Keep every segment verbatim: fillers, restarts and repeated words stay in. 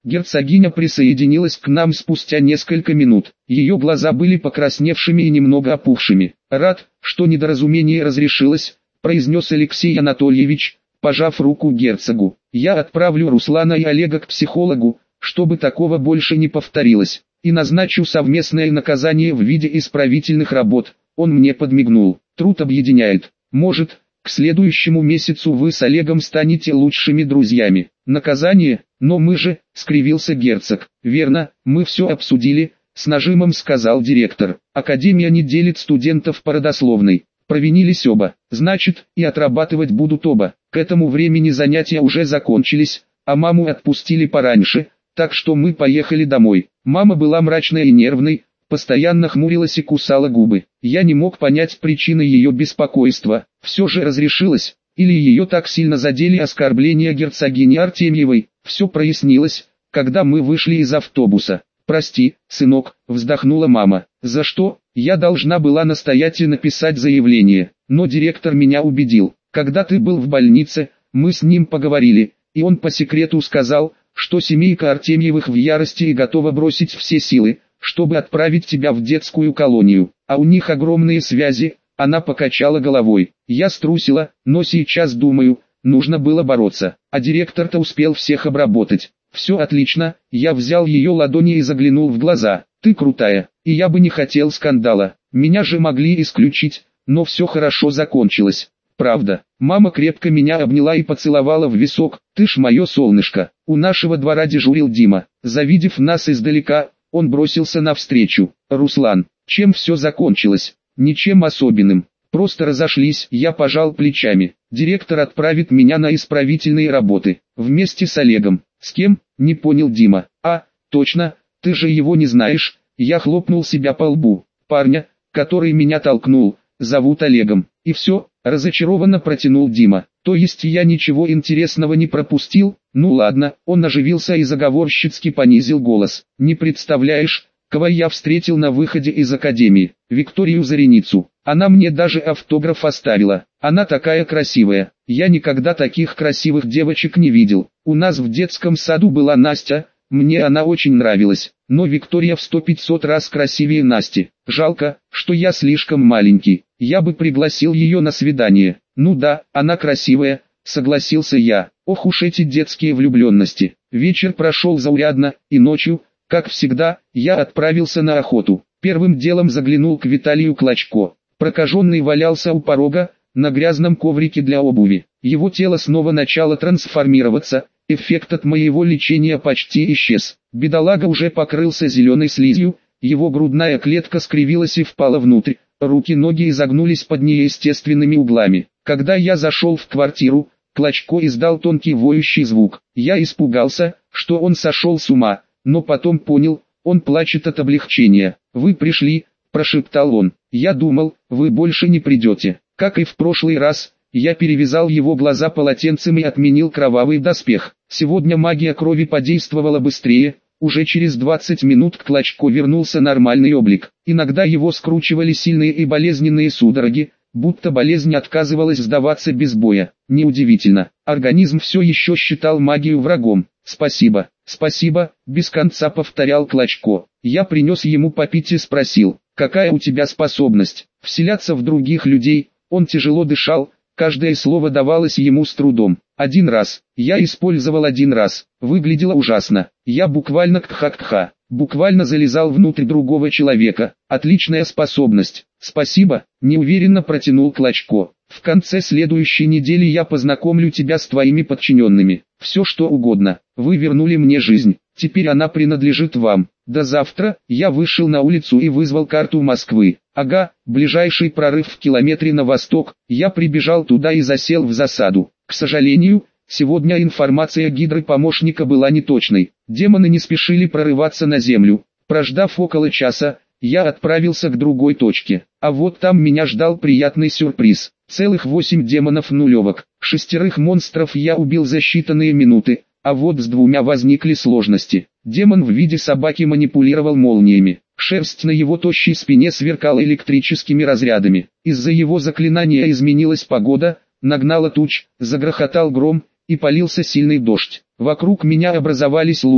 Герцогиня присоединилась к нам спустя несколько минут. Ее глаза были покрасневшими и немного опухшими. «Рад, что недоразумение разрешилось», — произнес Алексей Анатольевич, пожав руку герцогу. «Я отправлю Руслана и Олега к психологу, чтобы такого больше не повторилось, и назначу совместное наказание в виде исправительных работ». Он мне подмигнул. «Труд объединяет. Может, к следующему месяцу вы с Олегом станете лучшими друзьями». «Наказание? Но мы же», — скривился герцог. «Верно, мы все обсудили», — с нажимом сказал директор. «Академия не делит студентов по родословной. Провинились оба, значит, и отрабатывать будут оба». К этому времени занятия уже закончились, а маму отпустили пораньше, так что мы поехали домой. Мама была мрачной и нервной, постоянно хмурилась и кусала губы. Я не мог понять причины ее беспокойства. Все же разрешилось, или ее так сильно задели оскорбления герцогини Артемьевой. Все прояснилось, когда мы вышли из автобуса. «Прости, сынок», — вздохнула мама. «За что?» Я должна была настоятельно писать заявление, но директор меня убедил. Когда ты был в больнице, мы с ним поговорили, и он по секрету сказал, что семейка Артемьевых в ярости и готова бросить все силы, чтобы отправить тебя в детскую колонию. А у них огромные связи. Она покачала головой. Я струсила, но сейчас думаю, нужно было бороться. А директор-то успел всех обработать. Все отлично, я взял ее ладони и заглянул в глаза. Ты крутая, и я бы не хотел скандала. Меня же могли исключить, но все хорошо закончилось. Правда. Мама крепко меня обняла и поцеловала в висок. Ты ж мое солнышко. У нашего двора дежурил Дима. Завидев нас издалека, он бросился навстречу. «Руслан, чем все закончилось?» «Ничем особенным. Просто разошлись». Я пожал плечами. «Директор отправит меня на исправительные работы. Вместе с Олегом». «С кем?» — не понял Дима. «А, точно, ты же его не знаешь». Я хлопнул себя по лбу. «Парня, который меня толкнул, зовут Олегом». «И все?» — разочарованно протянул Дима. «То есть я ничего интересного не пропустил?» «Ну ладно». Он оживился и заговорщицки понизил голос. «Не представляешь, кого я встретил на выходе из академии. Викторию Зареницу. Она мне даже автограф оставила. Она такая красивая. Я никогда таких красивых девочек не видел. У нас в детском саду была Настя, мне она очень нравилась. Но Виктория в сто пятьсот раз красивее Насти. Жалко, что я слишком маленький. Я бы пригласил ее на свидание». «Ну да, она красивая», — согласился я. Ох уж эти детские влюбленности. Вечер прошел заурядно, и ночью, как всегда, я отправился на охоту. Первым делом заглянул к Виталию Клочко. Прокаженный валялся у порога, на грязном коврике для обуви. Его тело снова начало трансформироваться, эффект от моего лечения почти исчез. Бедолага уже покрылся зеленой слизью, его грудная клетка скривилась и впала внутрь, руки-ноги изогнулись под неестественными углами. Когда я зашел в квартиру, Клочко издал тонкий воющий звук. Я испугался, что он сошел с ума, но потом понял, он плачет от облегчения. «Вы пришли», – прошептал он. «Я думал, вы больше не придете». Как и в прошлый раз, я перевязал его глаза полотенцем и отменил кровавый доспех. Сегодня магия крови подействовала быстрее. Уже через двадцать минут к Клочко вернулся нормальный облик. Иногда его скручивали сильные и болезненные судороги, будто болезнь отказывалась сдаваться без боя. Неудивительно, организм все еще считал магию врагом. «Спасибо, спасибо», — без конца повторял Клочко. Я принес ему попить и спросил, «Какая у тебя способность?» «Вселяться в других людей». Он тяжело дышал, каждое слово давалось ему с трудом. «Один раз. Я использовал один раз. Выглядело ужасно. Я буквально кха-кха. Буквально залезал внутрь другого человека. Отличная способность. Спасибо», — неуверенно протянул Клочко. «В конце следующей недели я познакомлю тебя с твоими подчиненными. Все что угодно. Вы вернули мне жизнь. Теперь она принадлежит вам. До завтра». Я вышел на улицу и вызвал карту Москвы. Ага, ближайший прорыв в километре на восток. Я прибежал туда и засел в засаду. К сожалению, сегодня информация гидропомощника была неточной. Демоны не спешили прорываться на землю. Прождав около часа, я отправился к другой точке. А вот там меня ждал приятный сюрприз. Целых восемь демонов-нулевок. Шестерых монстров я убил за считанные минуты, а вот с двумя возникли сложности. Демон в виде собаки манипулировал молниями. Шерсть на его тощей спине сверкала электрическими разрядами. Из-за его заклинания изменилась погода, нагнала туч, загрохотал гром, и полился сильный дождь. Вокруг меня образовались лужи,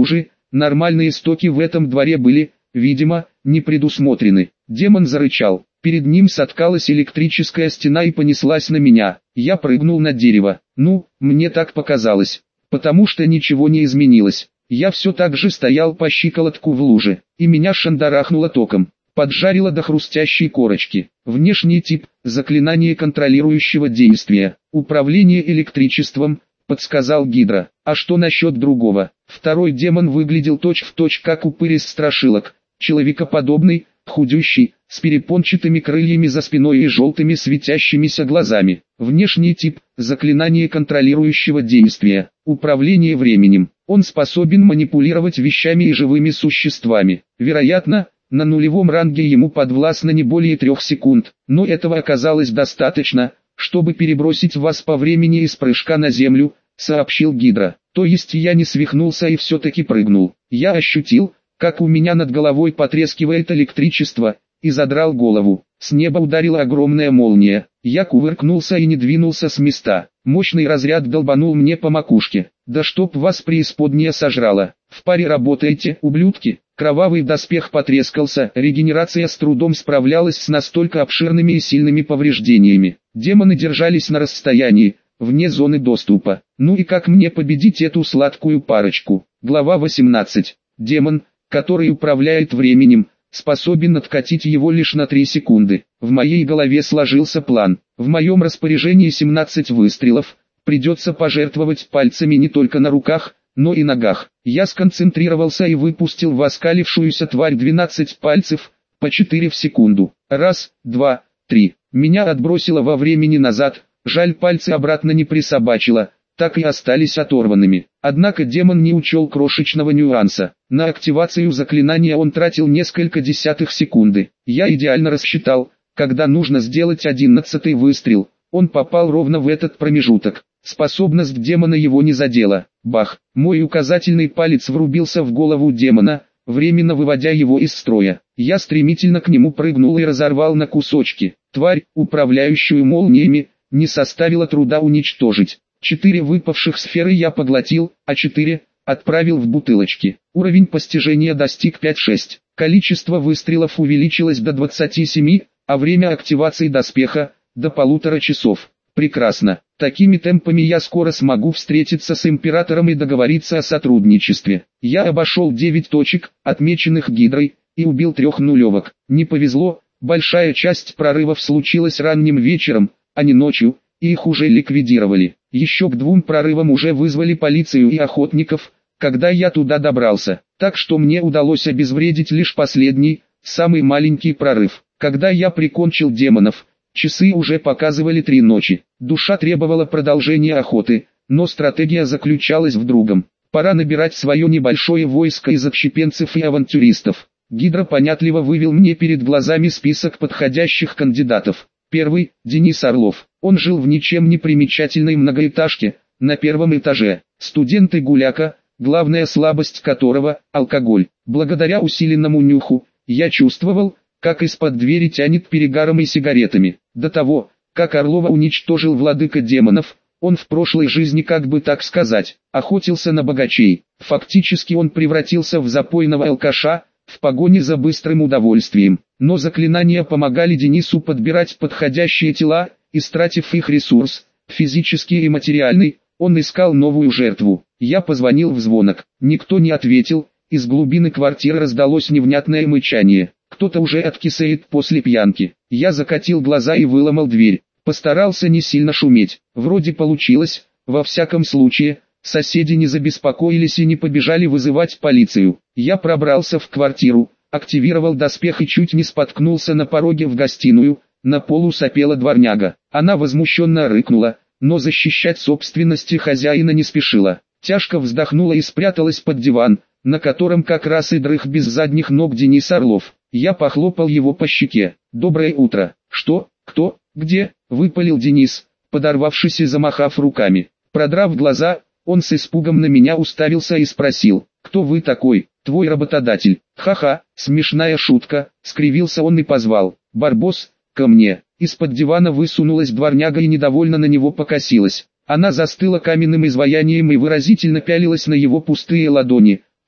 Нормальные стоки в этом дворе были, видимо, не предусмотрены. Демон зарычал. Перед ним соткалась электрическая стена и понеслась на меня. Я прыгнул на дерево. Ну, мне так показалось. Потому что ничего не изменилось. Я все так же стоял по щиколотку в луже, и меня шандарахнуло током. Поджарило до хрустящей корочки. Внешний тип – заклинание контролирующего действия. Управление электричеством, подсказал Гидра. А что насчет другого? Второй демон выглядел точь-в-точь как упырь из страшилок. Человекоподобный, худющий, с перепончатыми крыльями за спиной и желтыми светящимися глазами. Внешний тип – заклинание контролирующего действия. Управление временем. Он способен манипулировать вещами и живыми существами. Вероятно, на нулевом ранге ему подвластно не более трех секунд, но этого оказалось достаточно, чтобы перебросить вас по времени из прыжка на землю, сообщил Гидра. То есть я не свихнулся и все-таки прыгнул. Я ощутил, как у меня над головой потрескивает электричество, и задрал голову. С неба ударила огромная молния. Я кувыркнулся и не двинулся с места. Мощный разряд долбанул мне по макушке. Да чтоб вас преисподняя сожрала. В паре работаете, ублюдки. Кровавый доспех потрескался, регенерация с трудом справлялась с настолько обширными и сильными повреждениями. Демоны держались на расстоянии, вне зоны доступа. Ну и как мне победить эту сладкую парочку? Глава восемнадцать. Демон, который управляет временем, способен откатить его лишь на три секунды. В моей голове сложился план. В моем распоряжении семнадцать выстрелов, придется пожертвовать пальцами не только на руках, но и ногах. Я сконцентрировался и выпустил в оскалившуюся тварь двенадцать пальцев, по четыре в секунду. Раз, два, три. Меня отбросило во времени назад, жаль, пальцы обратно не присобачило, так и остались оторванными. Однако демон не учел крошечного нюанса. На активацию заклинания он тратил несколько десятых секунды. Я идеально рассчитал, когда нужно сделать одиннадцатый выстрел. Он попал ровно в этот промежуток. Способность демона его не задела. Бах! Мой указательный палец врубился в голову демона, временно выводя его из строя. Я стремительно к нему прыгнул и разорвал на кусочки. Тварь, управляющую молниями, не составило труда уничтожить. Четыре выпавших сферы я поглотил, а четыре отправил в бутылочки. Уровень постижения достиг пять-шесть. Количество выстрелов увеличилось до двадцати семи, а время активации доспеха – до полутора часов. Прекрасно. Такими темпами я скоро смогу встретиться с императором и договориться о сотрудничестве. Я обошел девять точек, отмеченных Гидрой, и убил трех нулевок. Не повезло, большая часть прорывов случилась ранним вечером, а не ночью, и их уже ликвидировали. Еще к двум прорывам уже вызвали полицию и охотников, когда я туда добрался. Так что мне удалось обезвредить лишь последний, самый маленький прорыв. Когда я прикончил демонов, часы уже показывали три ночи. Душа требовала продолжения охоты, но стратегия заключалась в другом. Пора набирать свое небольшое войско из отщепенцев и авантюристов. Гидра понятливо вывел мне перед глазами список подходящих кандидатов. Первый – Денис Орлов. Он жил в ничем не примечательной многоэтажке, на первом этаже. Студент и гуляка, главная слабость которого – алкоголь. Благодаря усиленному нюху, я чувствовал, как из-под двери тянет перегаром и сигаретами. До того, как Орлова уничтожил владыка демонов, он в прошлой жизни, как бы так сказать, охотился на богачей. Фактически он превратился в запойного алкаша, в погоне за быстрым удовольствием. Но заклинания помогали Денису подбирать подходящие тела, истратив их ресурс, физический и материальный, он искал новую жертву. Я позвонил в звонок, никто не ответил, из глубины квартиры раздалось невнятное мычание. Кто-то уже откисает после пьянки. Я закатил глаза и выломал дверь. Постарался не сильно шуметь. Вроде получилось, во всяком случае, соседи не забеспокоились и не побежали вызывать полицию. Я пробрался в квартиру, активировал доспех и чуть не споткнулся на пороге в гостиную. На полу сопела дворняга. Она возмущенно рыкнула, но защищать собственности хозяина не спешила. Тяжко вздохнула и спряталась под диван, на котором как раз и дрых без задних ног Денис Орлов. Я похлопал его по щеке. «Доброе утро». «Что? Кто? Где?» – выпалил Денис, подорвавшись и замахав руками. Продрав глаза, он с испугом на меня уставился и спросил: «Кто вы такой?» «Твой работодатель». «Ха-ха, смешная шутка», – скривился он и позвал: «Барбос, ко мне». Из-под дивана высунулась дворняга и недовольно на него покосилась. Она застыла каменным изваянием и выразительно пялилась на его пустые ладони,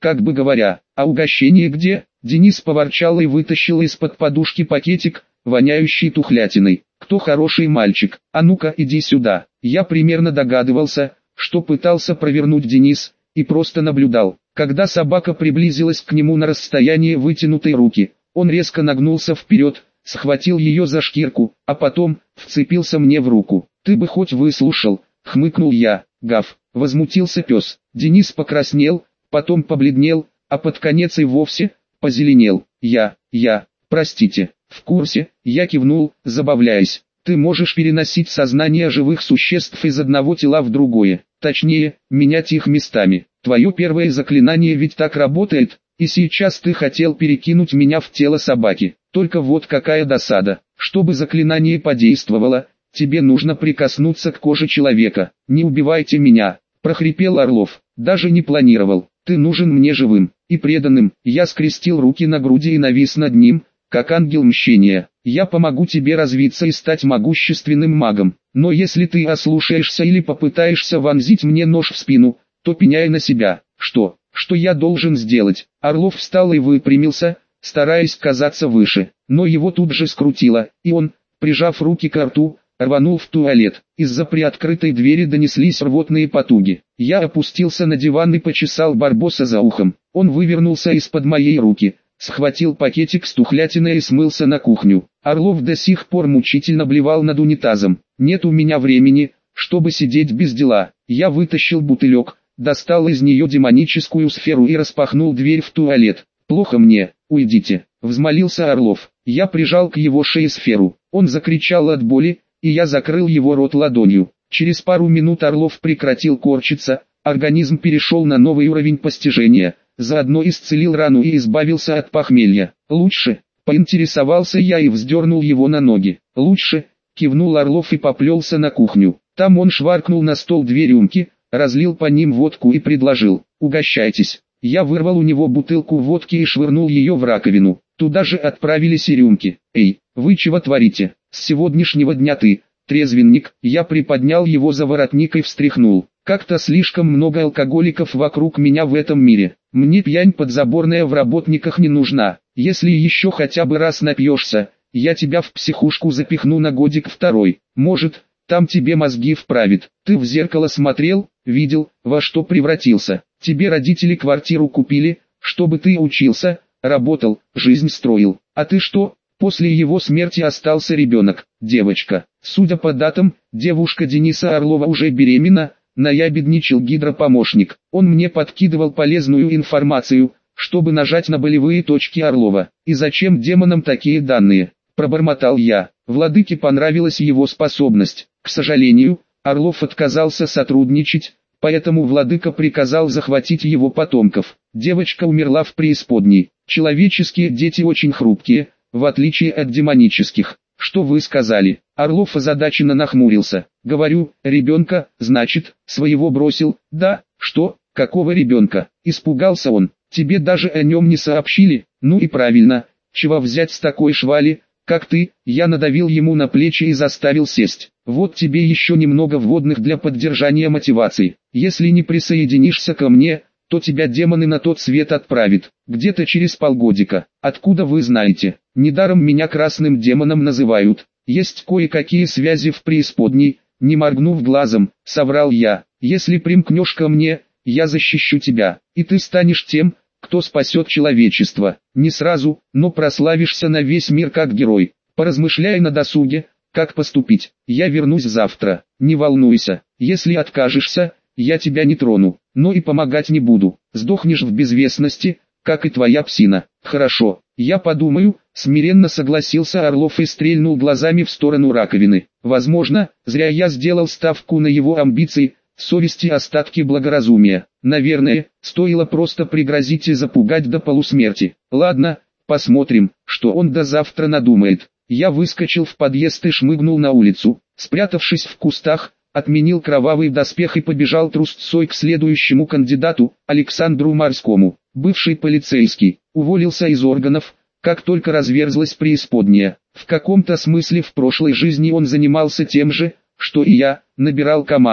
как бы говоря, а угощение где? Денис поворчал и вытащил из-под подушки пакетик, воняющий тухлятиной. Кто хороший мальчик? А ну-ка иди сюда. Я примерно догадывался, что пытался провернуть Денис, и просто наблюдал. Когда собака приблизилась к нему на расстояние вытянутой руки, он резко нагнулся вперед, схватил ее за шкирку, а потом вцепился мне в руку. «Ты бы хоть выслушал», — хмыкнул я. «Гав», — возмутился пес. Денис покраснел, потом побледнел, а под конец и вовсе позеленел. «Я, я, простите, в курсе», — я кивнул, забавляясь. «Ты можешь переносить сознание живых существ из одного тела в другое, точнее, менять их местами. Твое первое заклинание ведь так работает, и сейчас ты хотел перекинуть меня в тело собаки. Только вот какая досада. Чтобы заклинание подействовало, тебе нужно прикоснуться к коже человека. Не убивайте меня», — прохрипел Орлов. «Даже не планировал. Ты нужен мне живым и преданным». Я скрестил руки на груди и навис над ним, как ангел мщения. «Я помогу тебе развиться и стать могущественным магом. Но если ты ослушаешься или попытаешься вонзить мне нож в спину, то пеняй на себя». «Что? Что я должен сделать?» Орлов встал и выпрямился, стараясь казаться выше. Но его тут же скрутило, и он, прижав руки к рту, рванул в туалет. Из-за приоткрытой двери донеслись рвотные потуги. Я опустился на диван и почесал Барбоса за ухом. Он вывернулся из-под моей руки, схватил пакетик с тухлятиной и смылся на кухню. Орлов до сих пор мучительно блевал над унитазом. «Нет у меня времени, чтобы сидеть без дела». Я вытащил бутылек, достал из нее демоническую сферу и распахнул дверь в туалет. «Плохо мне, уйдите», — взмолился Орлов. Я прижал к его шее сферу. Он закричал от боли, и я закрыл его рот ладонью. Через пару минут Орлов прекратил корчиться, организм перешел на новый уровень постижения, заодно исцелил рану и избавился от похмелья. «Лучше?» — поинтересовался я и вздернул его на ноги. «Лучше?» — кивнул Орлов и поплелся на кухню. Там он шваркнул на стол две рюмки, разлил по ним водку и предложил: «Угощайтесь». Я вырвал у него бутылку водки и швырнул ее в раковину. Туда же отправились и рюмки. «Эй, вы чего творите? С сегодняшнего дня ты, трезвенник». Я приподнял его за воротник и встряхнул. «Как-то слишком много алкоголиков вокруг меня в этом мире. Мне пьянь подзаборная в работниках не нужна. Если еще хотя бы раз напьешься, я тебя в психушку запихну на годик второй. Может, там тебе мозги вправит. Ты в зеркало смотрел, видел, во что превратился. Тебе родители квартиру купили, чтобы ты учился, работал, жизнь строил. А ты что? После его смерти остался ребенок, девочка. Судя по датам, девушка Дениса Орлова уже беременна», — наябедничал гидропомощник. Он мне подкидывал полезную информацию, чтобы нажать на болевые точки Орлова. «И зачем демонам такие данные?» — пробормотал я. Владыке понравилась его способность. К сожалению, Орлов отказался сотрудничать, поэтому владыка приказал захватить его потомков. Девочка умерла в преисподней. Человеческие дети очень хрупкие, в отличие от демонических. «Что вы сказали?» Орлов озадаченно нахмурился. «Говорю, ребенка, значит, своего бросил». «Да, что? Какого ребенка?» Испугался он. «Тебе даже о нем не сообщили?» «Ну и правильно. Чего взять с такой швали, как ты?» Я надавил ему на плечи и заставил сесть. «Вот тебе еще немного вводных для поддержания мотивации. Если не присоединишься ко мне, то тебя демоны на тот свет отправят, где-то через полгодика. Откуда вы знаете? Недаром меня красным демоном называют. Есть кое-какие связи в преисподней», — не моргнув глазом, соврал я. «Если примкнешь ко мне, я защищу тебя, и ты станешь тем, кто спасет человечество. Не сразу, но прославишься на весь мир как герой. Поразмышляй на досуге, как поступить. Я вернусь завтра. Не волнуйся, если откажешься, я тебя не трону, но и помогать не буду. Сдохнешь в безвестности, как и твоя псина». «Хорошо, я подумаю», — смиренно согласился Орлов и стрельнул глазами в сторону раковины. Возможно, зря я сделал ставку на его амбиции, совести остатки благоразумия. Наверное, стоило просто пригрозить и запугать до полусмерти. Ладно, посмотрим, что он до завтра надумает. Я выскочил в подъезд и шмыгнул на улицу. Спрятавшись в кустах, отменил кровавый доспех и побежал трусцой к следующему кандидату, Александру Морскому. Бывший полицейский, уволился из органов, как только разверзлась преисподняя. В каком-то смысле в прошлой жизни он занимался тем же, что и я, набирал команду.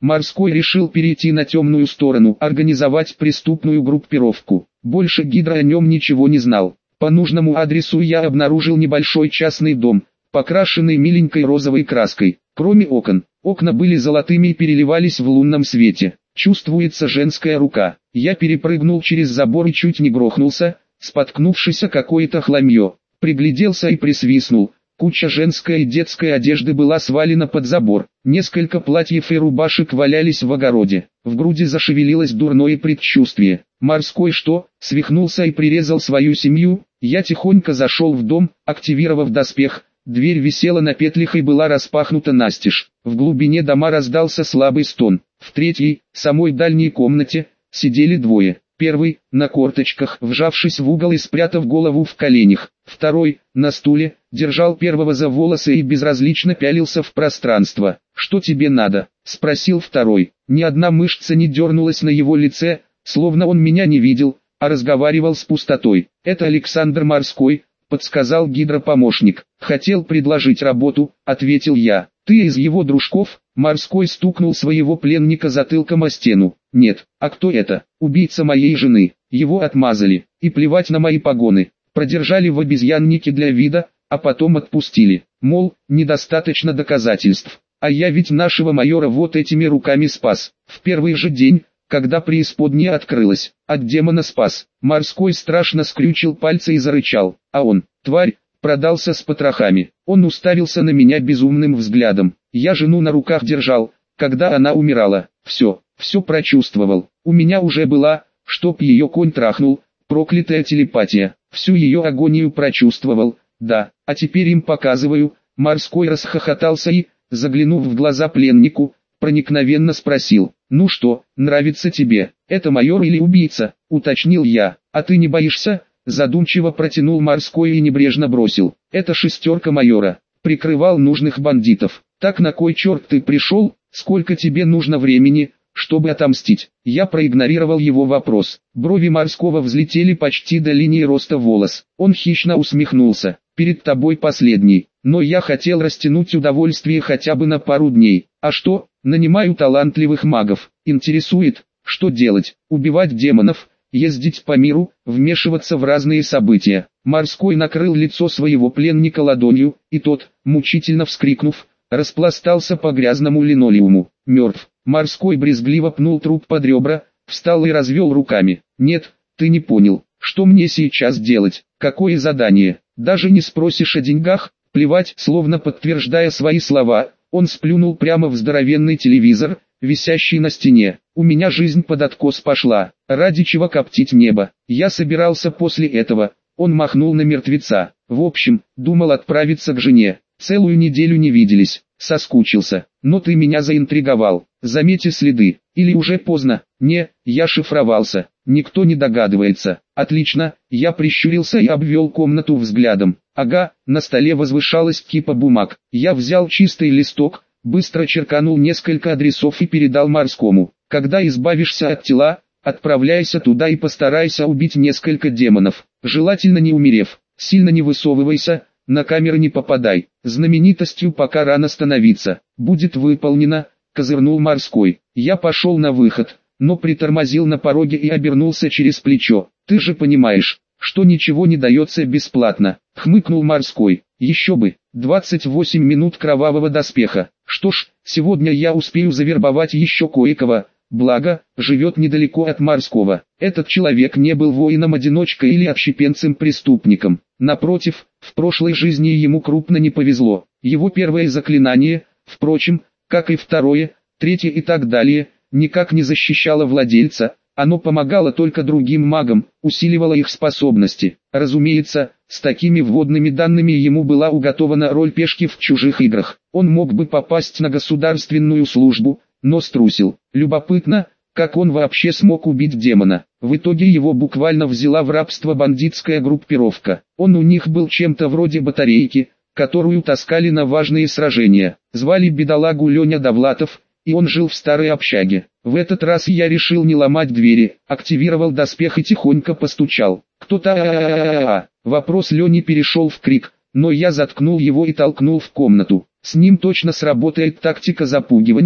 Морской решил перейти на темную сторону, организовать преступную группировку. Больше Гидра о нем ничего не знал. По нужному адресу я обнаружил небольшой частный дом, покрашенный миленькой розовой краской. Кроме окон, окна были золотыми и переливались в лунном свете. Чувствуется женская рука. Я перепрыгнул через забор и чуть не грохнулся, споткнувшись о какое-то хламье. Пригляделся и присвистнул. Куча женской и детской одежды была свалена под забор. Несколько платьев и рубашек валялись в огороде. В груди зашевелилось дурное предчувствие. Морской что, свихнулся и прирезал свою семью? Я тихонько зашел в дом, активировав доспех. Дверь висела на петлях и была распахнута настежь. В глубине дома раздался слабый стон. В третьей, самой дальней комнате, сидели двое. Первый, на корточках, вжавшись в угол и спрятав голову в коленях. Второй, на стуле, держал первого за волосы и безразлично пялился в пространство. «Что тебе надо?» – спросил второй. Ни одна мышца не дернулась на его лице, словно он меня не видел, а разговаривал с пустотой. «Это Александр Морской», – подсказал гидропомощник. «Хотел предложить работу», – ответил я. «Ты из его дружков?» Морской стукнул своего пленника затылком о стену. «Нет, а кто это? Убийца моей жены. Его отмазали, и плевать на мои погоны. Продержали в обезьяннике для вида, а потом отпустили. Мол, недостаточно доказательств. А я ведь нашего майора вот этими руками спас. В первый же день, когда преисподняя открылась, от демона спас». Морской страшно скрючил пальцы и зарычал. А он, тварь, продался с потрохами. Он уставился на меня безумным взглядом. Я жену на руках держал, когда она умирала. Все, все прочувствовал. У меня уже была, чтоб ее конь трахнул, проклятая телепатия. Всю ее агонию прочувствовал, да, а теперь им показываю. Морской расхохотался и, заглянув в глаза пленнику, проникновенно спросил: «Ну что, нравится тебе? Это майор или убийца?» — уточнил я. «А ты не боишься?» — задумчиво протянул Морской и небрежно бросил: «Это шестерка майора, прикрывал нужных бандитов. Так на кой черт ты пришел? Сколько тебе нужно времени, чтобы отомстить?» Я проигнорировал его вопрос. Брови Морского взлетели почти до линии роста волос. Он хищно усмехнулся. «Перед тобой последний, но я хотел растянуть удовольствие хотя бы на пару дней. А что, нанимаю талантливых магов. Интересует, что делать? Убивать демонов, ездить по миру, вмешиваться в разные события?» Морской накрыл лицо своего пленника ладонью, и тот, мучительно вскрикнув, распластался по грязному линолеуму. «Мертв». Морской брезгливо пнул труп под ребра, встал и развел руками. «Нет, ты не понял, что мне сейчас делать, какое задание, даже не спросишь о деньгах?» Плевать, словно подтверждая свои слова, он сплюнул прямо в здоровенный телевизор, висящий на стене. «У меня жизнь под откос пошла, ради чего коптить небо? Я собирался после этого». Он махнул на мертвеца. «В общем, думал отправиться к жене. Целую неделю не виделись, соскучился. Но ты меня заинтриговал. Заметьте следы. Или уже поздно?» «Не, я шифровался. Никто не догадывается». «Отлично». Я прищурился и обвел комнату взглядом. Ага, на столе возвышалась кипа бумаг. Я взял чистый листок, быстро черканул несколько адресов и передал Морскому. «Когда избавишься от тела, отправляйся туда и постарайся убить несколько демонов. Желательно не умерев. Сильно не высовывайся, на камеры не попадай. Знаменитостью пока рано становиться». «Будет выполнено», — козырнул Морской. Я пошел на выход, но притормозил на пороге и обернулся через плечо. «Ты же понимаешь, что ничего не дается бесплатно», — хмыкнул Морской. «Еще бы, двадцать восемь минут кровавого доспеха. Что ж, сегодня я успею завербовать еще кое-кого, благо, живет недалеко от Морского. Этот человек не был воином-одиночкой или отщепенцем-преступником. Напротив, в прошлой жизни ему крупно не повезло. Его первое заклинание, впрочем, как и второе, третье и так далее, никак не защищало владельца. Оно помогало только другим магам, усиливало их способности. Разумеется, с такими вводными данными ему была уготована роль пешки в чужих играх. Он мог бы попасть на государственную службу, но струсил. Любопытно, как он вообще смог убить демона. В итоге его буквально взяла в рабство бандитская группировка. Он у них был чем-то вроде батарейки, которую таскали на важные сражения. Звали бедолагу Леня Довлатов, и он жил в старой общаге. В этот раз я решил не ломать двери, активировал доспех и тихонько постучал. «Кто-то а-а-а-а-а». Вопрос Лени перешел в крик, но я заткнул его и толкнул в комнату. С ним точно сработает тактика запугивания,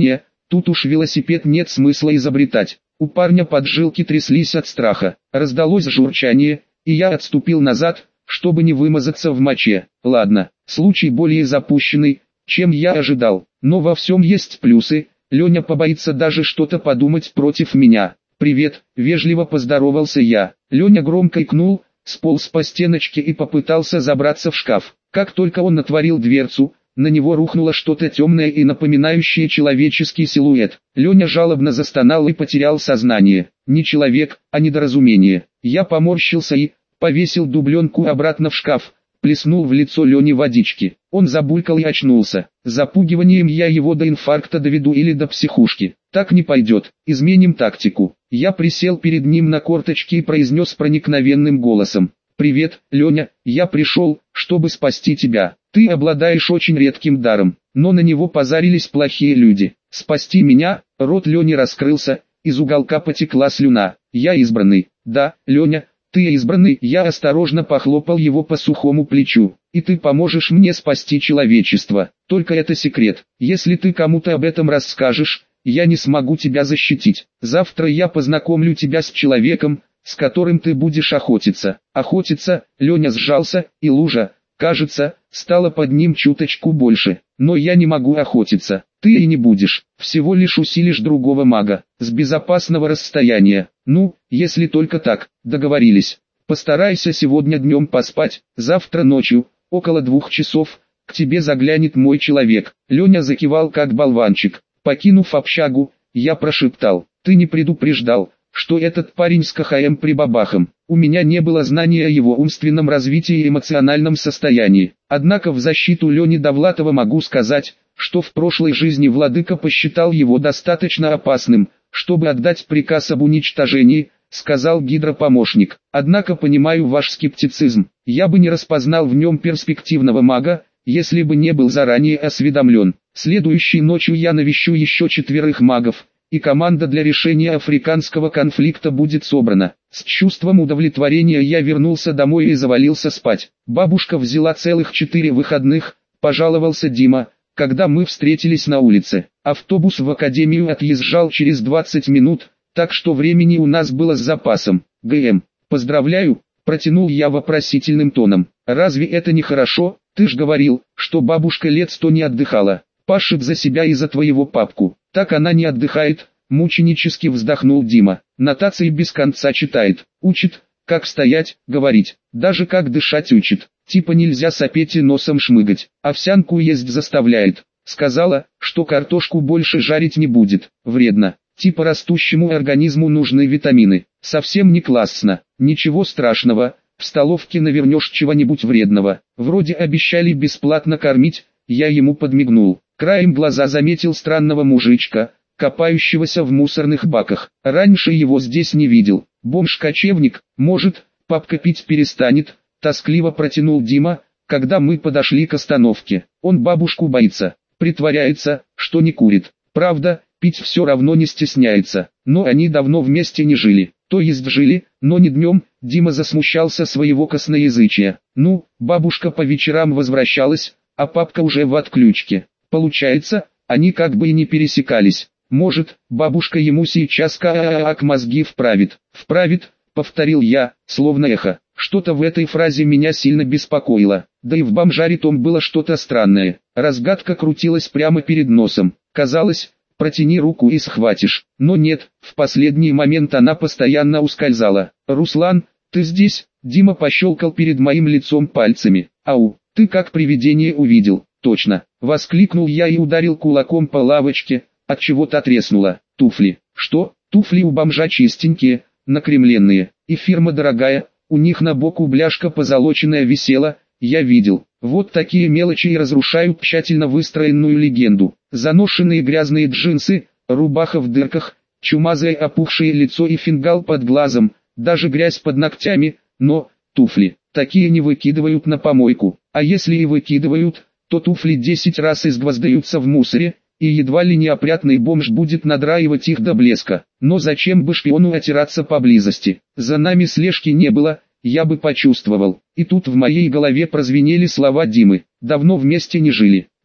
Тут уж велосипед нет смысла изобретать. У парня поджилки тряслись от страха. Раздалось журчание, и я отступил назад, чтобы не вымазаться в моче. Ладно, случай более запущенный, чем я ожидал. Но во всем есть плюсы. Леня побоится даже что-то подумать против меня. «Привет», — вежливо поздоровался я. Леня громко икнул, сполз по стеночке и попытался забраться в шкаф. Как только он отворил дверцу, на него рухнуло что-то темное и напоминающее человеческий силуэт. Леня жалобно застонал и потерял сознание. Не человек, а недоразумение. Я поморщился и повесил дубленку обратно в шкаф, плеснул в лицо Лене водички. Он забулькал и очнулся. Запугиванием я его до инфаркта доведу или до психушки. Так не пойдет, изменим тактику. Я присел перед ним на корточки и произнес проникновенным голосом: «Привет, Леня, я пришел, чтобы спасти тебя. Ты обладаешь очень редким даром, но на него позарились плохие люди. Спасти меня?» Рот Лени раскрылся, из уголка потекла слюна. «Я избранный». «Да, Леня, ты избранный». Я осторожно похлопал его по сухому плечу. «И ты поможешь мне спасти человечество. Только это секрет. Если ты кому-то об этом расскажешь, я не смогу тебя защитить. Завтра я познакомлю тебя с человеком, с которым ты будешь охотиться». Охотиться? Леня сжался, и лужа, кажется, стала под ним чуточку больше. «Но я не могу охотиться. Ты и не будешь. Всего лишь усилишь другого мага. С безопасного расстояния. Ну, если только так, договорились. Постарайся сегодня днем поспать. Завтра ночью, около двух часов, к тебе заглянет мой человек». Леня закивал как болванчик. Покинув общагу, я прошептал: «Ты не предупреждал, что этот парень с КХМ прибабахом». У меня не было знания о его умственном развитии и эмоциональном состоянии. Однако в защиту Лени Довлатова могу сказать, что в прошлой жизни владыка посчитал его достаточно опасным, чтобы отдать приказ об уничтожении, сказал гидропомощник. Однако понимаю ваш скептицизм. Я бы не распознал в нем перспективного мага, если бы не был заранее осведомлен. Следующей ночью я навещу еще четверых магов, и команда для решения африканского конфликта будет собрана. С чувством удовлетворения я вернулся домой и завалился спать. Бабушка взяла целых четыре выходных, пожаловался Дима, когда мы встретились на улице. Автобус в академию отъезжал через двадцать минут, так что времени у нас было с запасом. ГМ, поздравляю, протянул я вопросительным тоном. Разве это не хорошо? Ты ж говорил, что бабушка лет сто не отдыхала. Пашет за себя и за твоего папку. Так она не отдыхает, мученически вздохнул Дима. Нотации без конца читает, учит, как стоять, говорить, даже как дышать учит. Типа нельзя сопеть и носом шмыгать. Овсянку есть заставляет. Сказала, что картошку больше жарить не будет. Вредно. Типа растущему организму нужны витамины. Совсем не классно. Ничего страшного, в столовке навернешь чего-нибудь вредного. Вроде обещали бесплатно кормить, я ему подмигнул. Краем глаза заметил странного мужичка, копающегося в мусорных баках. Раньше его здесь не видел. Бомж-кочевник, может, папка пить перестанет, тоскливо протянул Дима, когда мы подошли к остановке. Он бабушку боится, притворяется, что не курит. Правда, пить все равно не стесняется, но они давно вместе не жили. То есть жили, но не днем. Дима засмущался своего косноязычия. Ну, бабушка по вечерам возвращалась, а папка уже в отключке. Получается, они как бы и не пересекались. Может, бабушка ему сейчас как мозги вправит. Вправит, повторил я, словно эхо. Что-то в этой фразе меня сильно беспокоило. Да и в бомжаре том было что-то странное. Разгадка крутилась прямо перед носом. Казалось, протяни руку и схватишь. Но нет, в последний момент она постоянно ускользала. «Руслан, ты здесь?» Дима пощелкал перед моим лицом пальцами. «Ау, ты как привидение увидел». «Точно!» — воскликнул я и ударил кулаком по лавочке, от чего-то треснуло. «Туфли». «Что?» «Туфли у бомжа чистенькие, накремленные, и фирма дорогая, у них на боку бляшка позолоченная висела, я видел». Вот такие мелочи и разрушают тщательно выстроенную легенду. Заношенные грязные джинсы, рубаха в дырках, чумазое опухшее лицо и фингал под глазом, даже грязь под ногтями, но, туфли, такие не выкидывают на помойку, а если и выкидывают, то туфли десять раз изгвоздаются в мусоре, и едва ли неопрятный бомж будет надраивать их до блеска. Но зачем бы шпиону отираться поблизости? За нами слежки не было, я бы почувствовал. И тут в моей голове прозвенели слова Димы. Давно вместе не жили.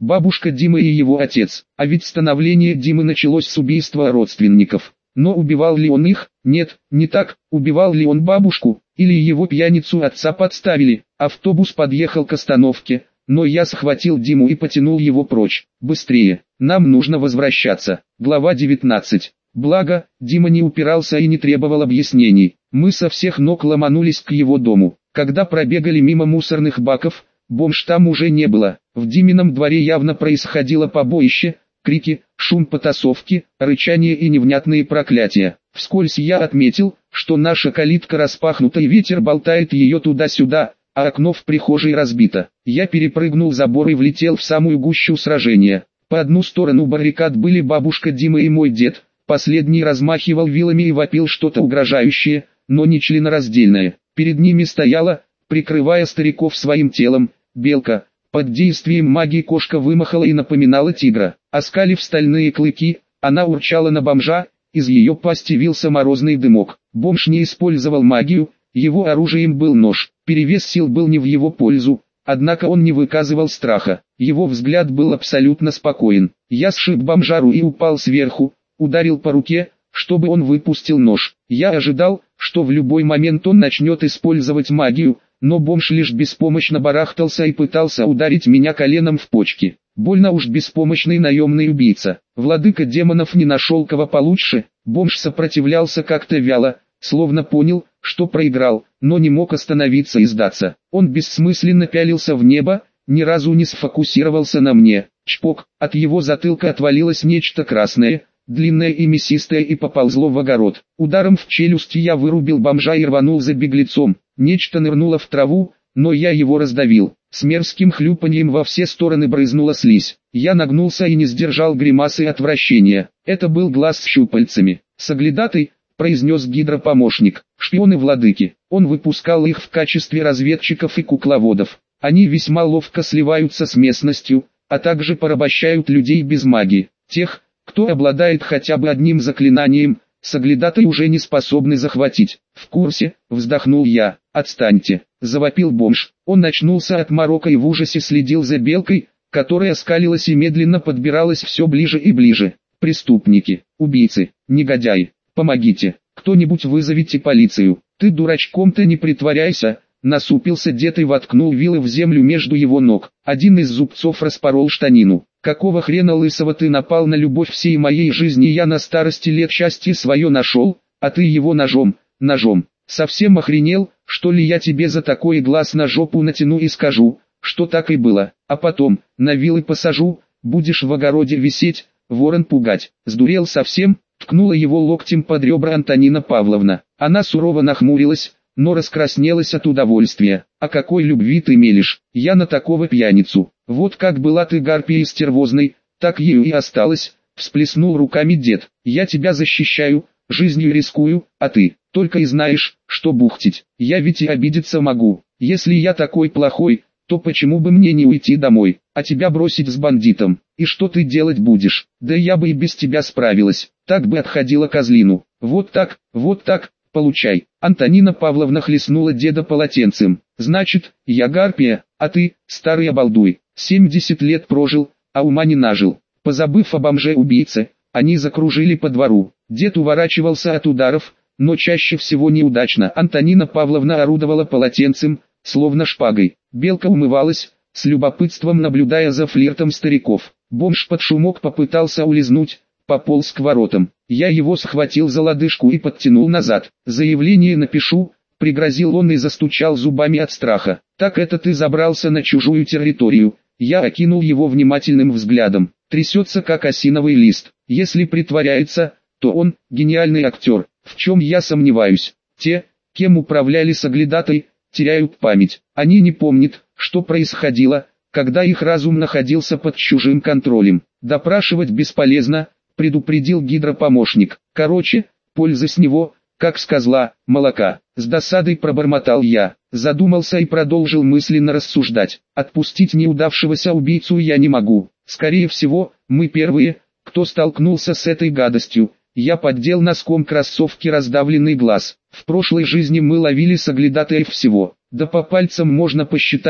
бабушка Димы и его отец. А ведь становление Димы началось с убийства родственников. Но убивал ли он их? Нет, не так. Убивал ли он бабушку? Или его пьяницу отца подставили? Автобус подъехал к остановке, но я схватил Диму и потянул его прочь. Быстрее, нам нужно возвращаться. Глава девятнадцать. Благо, Дима не упирался и не требовал объяснений. Мы со всех ног ломанулись к его дому. Когда пробегали мимо мусорных баков, бомж там уже не было. В Димином дворе явно происходило побоище, крики, шум потасовки, рычание и невнятные проклятия. Вскользь я отметил, что наша калитка распахнута и ветер болтает ее туда-сюда, а окно в прихожей разбито. Я перепрыгнул забор и влетел в самую гущу сражения. По одну сторону баррикад были бабушка Димы и мой дед. Последний размахивал вилами и вопил что-то угрожающее, но не членораздельное. Перед ними стояла, прикрывая стариков своим телом, белка. Под действием магии кошка вымахала и напоминала тигра. Оскалив стальные клыки, она урчала на бомжа, из ее пасти вился морозный дымок. Бомж не использовал магию, его оружием был нож. Перевес сил был не в его пользу, однако он не выказывал страха. Его взгляд был абсолютно спокоен. Я сшиб бомжару и упал сверху, ударил по руке, чтобы он выпустил нож. Я ожидал, что в любой момент он начнет использовать магию, но бомж лишь беспомощно барахтался и пытался ударить меня коленом в почки. Больно уж беспомощный наемный убийца. Владыка демонов не нашел кого получше, бомж сопротивлялся как-то вяло, словно понял, что проиграл, но не мог остановиться и сдаться. Он бессмысленно пялился в небо, ни разу не сфокусировался на мне. Чпок, от его затылка отвалилось нечто красное, длинное и мясистое и поползло в огород. Ударом в челюсть я вырубил бомжа и рванул за беглецом. Нечто нырнуло в траву, но я его раздавил. С мерзким хлюпаньем во все стороны брызнула слизь. Я нагнулся и не сдержал гримасы отвращения. Это был глаз с щупальцами. «Соглядатый», — произнес гидропомощник, — «шпионы владыки». Он выпускал их в качестве разведчиков и кукловодов. Они весьма ловко сливаются с местностью, а также порабощают людей без магии. Тех, кто обладает хотя бы одним заклинанием, соглядатые уже не способны захватить. «В курсе», — вздохнул я. «Отстаньте», — завопил бомж. Он очнулся от морока и в ужасе следил за белкой, которая скалилась и медленно подбиралась все ближе и ближе. «Преступники, убийцы, негодяи, помогите, кто-нибудь вызовите полицию». «Ты дурачком-то не притворяйся», — насупился дед и воткнул вилы в землю между его ног. Один из зубцов распорол штанину. «Какого хрена лысого ты напал на любовь всей моей жизни? Я на старости лет счастье свое нашел, а ты его ножом, ножом. Совсем охренел, что ли? Я тебе за такой глаз на жопу натяну и скажу, что так и было, а потом, на вилы посажу, будешь в огороде висеть, ворон пугать». «Сдурел совсем?» — ткнула его локтем под ребра Антонина Павловна. Она сурово нахмурилась, но раскраснелась от удовольствия. «О какой любви ты мелешь? Я на такого пьяницу. Вот как была ты гарпией стервозной, так ею и осталась», — всплеснул руками дед. «Я тебя защищаю, жизнью рискую, а ты только и знаешь, что бухтить. Я ведь и обидеться могу. Если я такой плохой, то почему бы мне не уйти домой, а тебя бросить с бандитом? И что ты делать будешь? Да я бы и без тебя справилась, так бы отходила козлину. Вот так, вот так, получай». Антонина Павловна хлестнула деда полотенцем. «Значит, я гарпия, а ты, старый обалдуй, семьдесят лет прожил, а ума не нажил». Позабыв о бомже-убийце, они закружили по двору. Дед уворачивался от ударов, но чаще всего неудачно. Антонина Павловна орудовала полотенцем, словно шпагой. Белка умывалась, с любопытством наблюдая за флиртом стариков. Бомж под шумок попытался улизнуть, пополз к воротам. Я его схватил за лодыжку и подтянул назад. «Заявление напишу», — пригрозил он и застучал зубами от страха. «Так это ты забрался на чужую территорию?» Я окинул его внимательным взглядом. Трясется как осиновый лист. Если притворяется, то он гениальный актер, в чем я сомневаюсь. Те, кем управляли соглядатой, теряют память. Они не помнят, что происходило, когда их разум находился под чужим контролем. «Допрашивать бесполезно», — предупредил гидропомощник. «Короче, польза с него, как с козла, молока». С досадой пробормотал я, задумался и продолжил мысленно рассуждать. Отпустить неудавшегося убийцу я не могу. Скорее всего, мы первые, кто столкнулся с этой гадостью. Я поддел носком кроссовки раздавленный глаз. В прошлой жизни мы ловили соглядатаев всего. Да по пальцам можно посчитать,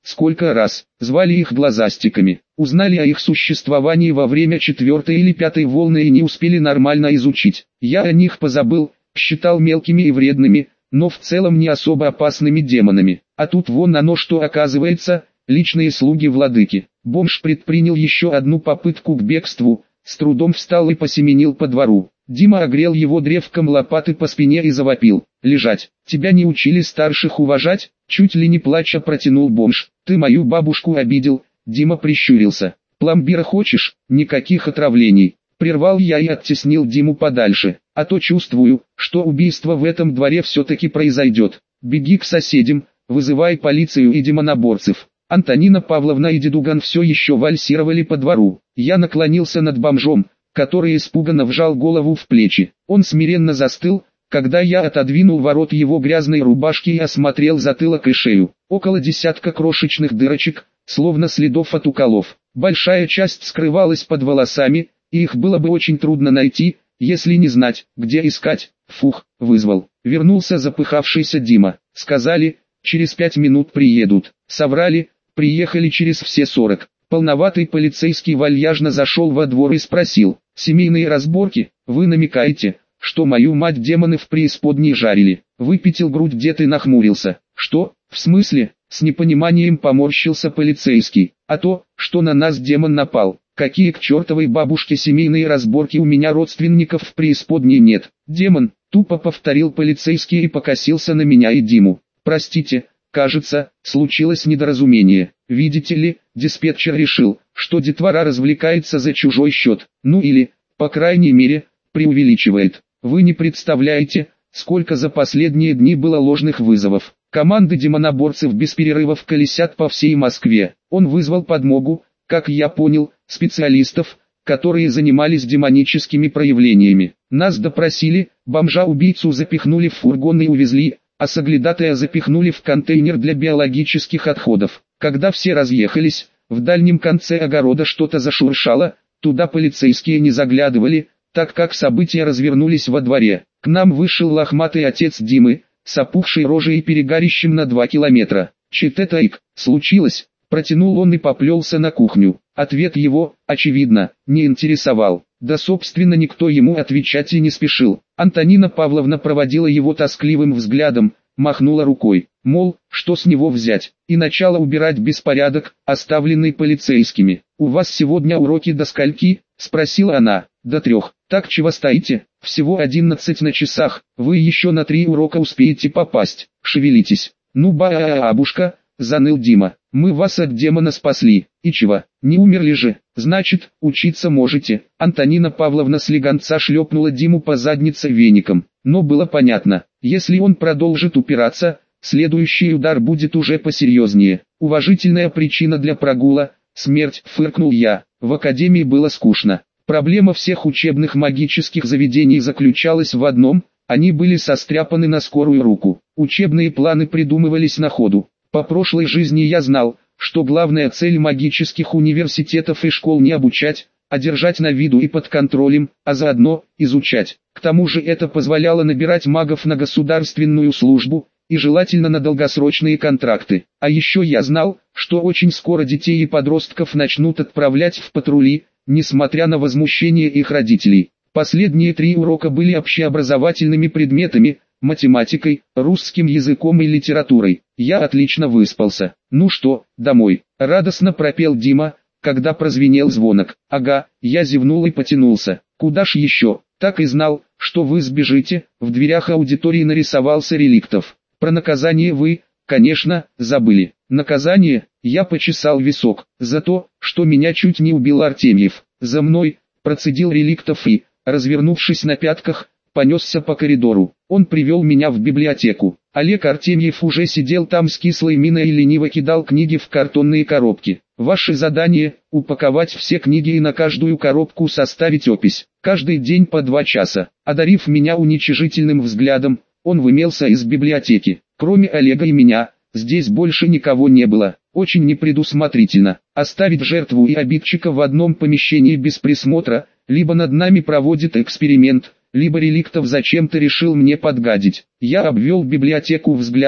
сколько раз, звали их глазастиками, узнали о их существовании во время четвертой или пятой волны и не успели нормально изучить. Я о них позабыл, считал мелкими и вредными, но в целом не особо опасными демонами. А тут вон оно что оказывается, личные слуги владыки. Бомж предпринял еще одну попытку к бегству, с трудом встал и посеменил по двору. Дима огрел его древком лопаты по спине и завопил: «Лежать! Тебя не учили старших уважать?» Чуть ли не плача протянул бомж. «Ты мою бабушку обидел!» Дима прищурился. «Пломбира хочешь? Никаких отравлений!» Прервал я и оттеснил Диму подальше. «А то чувствую, что убийство в этом дворе все-таки произойдет. Беги к соседям, вызывай полицию и демоноборцев». Антонина Павловна и Дедуган все еще вальсировали по двору. Я наклонился над бомжом, который испуганно вжал голову в плечи. Он смиренно застыл, когда я отодвинул ворот его грязной рубашки и осмотрел затылок и шею. Около десятка крошечных дырочек, словно следов от уколов. Большая часть скрывалась под волосами, и их было бы очень трудно найти, если не знать, где искать. Фух, вызвал. Вернулся запыхавшийся Дима. Сказали, через пять минут приедут. Соврали, приехали через все сорок. Полноватый полицейский вальяжно зашел во двор и спросил: «Семейные разборки? Вы намекаете, что мою мать демоны в преисподней жарили?» Выпятил грудь дед и нахмурился. «Что? В смысле?» С непониманием поморщился полицейский. «А то, что на нас демон напал. Какие к чертовой бабушке семейные разборки, у меня родственников в преисподней нет». «Демон», тупо повторил полицейский и покосился на меня и Диму. «Простите, кажется, случилось недоразумение. Видите ли, диспетчер решил, что детвора развлекается за чужой счет. Ну или, по крайней мере, преувеличивает. Вы не представляете, сколько за последние дни было ложных вызовов. Команды демоноборцев без перерывов колесят по всей Москве. Он вызвал подмогу, как я понял, специалистов, которые занимались демоническими проявлениями. Нас допросили, бомжа-убийцу запихнули в фургон и увезли, а соглядатая запихнули в контейнер для биологических отходов. Когда все разъехались, в дальнем конце огорода что-то зашуршало, туда полицейские не заглядывали, так как события развернулись во дворе. К нам вышел лохматый отец Димы, с опухшей рожей и перегарищем на два километра. «Чит-это-ик, случилось?» Протянул он и поплелся на кухню. Ответ его, очевидно, не интересовал. Да собственно никто ему отвечать и не спешил. Антонина Павловна проводила его тоскливым взглядом, махнула рукой, мол, что с него взять, и начала убирать беспорядок, оставленный полицейскими. «У вас сегодня уроки до скольки?» – спросила она. «До трех. Так чего стоите? Всего одиннадцать на часах, вы еще на три урока успеете попасть. Шевелитесь». «Ну бабушка», – заныл Дима, – «мы вас от демона спасли, и чего, не умерли же, значит, учиться можете». Антонина Павловна слегонца шлепнула Диму по заднице веником, но было понятно, если он продолжит упираться, следующий удар будет уже посерьезнее. «Уважительная причина для прогула – смерть», – фыркнул я. В академии было скучно. Проблема всех учебных магических заведений заключалась в одном – они были состряпаны на скорую руку. Учебные планы придумывались на ходу. По прошлой жизни я знал, что главная цель магических университетов и школ не обучать, а держать на виду и под контролем, а заодно изучать. К тому же это позволяло набирать магов на государственную службу, и желательно на долгосрочные контракты. А еще я знал, что очень скоро детей и подростков начнут отправлять в патрули, несмотря на возмущение их родителей. Последние три урока были общеобразовательными предметами, математикой, русским языком и литературой. Я отлично выспался. «Ну что, домой?» – радостно пропел Дима, когда прозвенел звонок. «Ага», я зевнул и потянулся. «Куда ж еще? Так и знал, что вы сбежите». В дверях аудитории нарисовался Реликтов. «Про наказание вы, конечно, забыли». «Наказание?» – я почесал висок. «За то, что меня чуть не убил Артемьев». «За мной», – процедил Реликтов и, развернувшись на пятках, понесся по коридору. Он привел меня в библиотеку. Олег Артемьев уже сидел там с кислой миной и лениво кидал книги в картонные коробки. «Ваше задание – упаковать все книги и на каждую коробку составить опись. Каждый день по два часа». Одарив меня уничижительным взглядом, он вымелся из библиотеки. Кроме Олега и меня, здесь больше никого не было. Очень непредусмотрительно. Оставить жертву и обидчика в одном помещении без присмотра, либо над нами проводит эксперимент, либо Реликтов зачем-то решил мне подгадить. Я обвел библиотеку взглядом,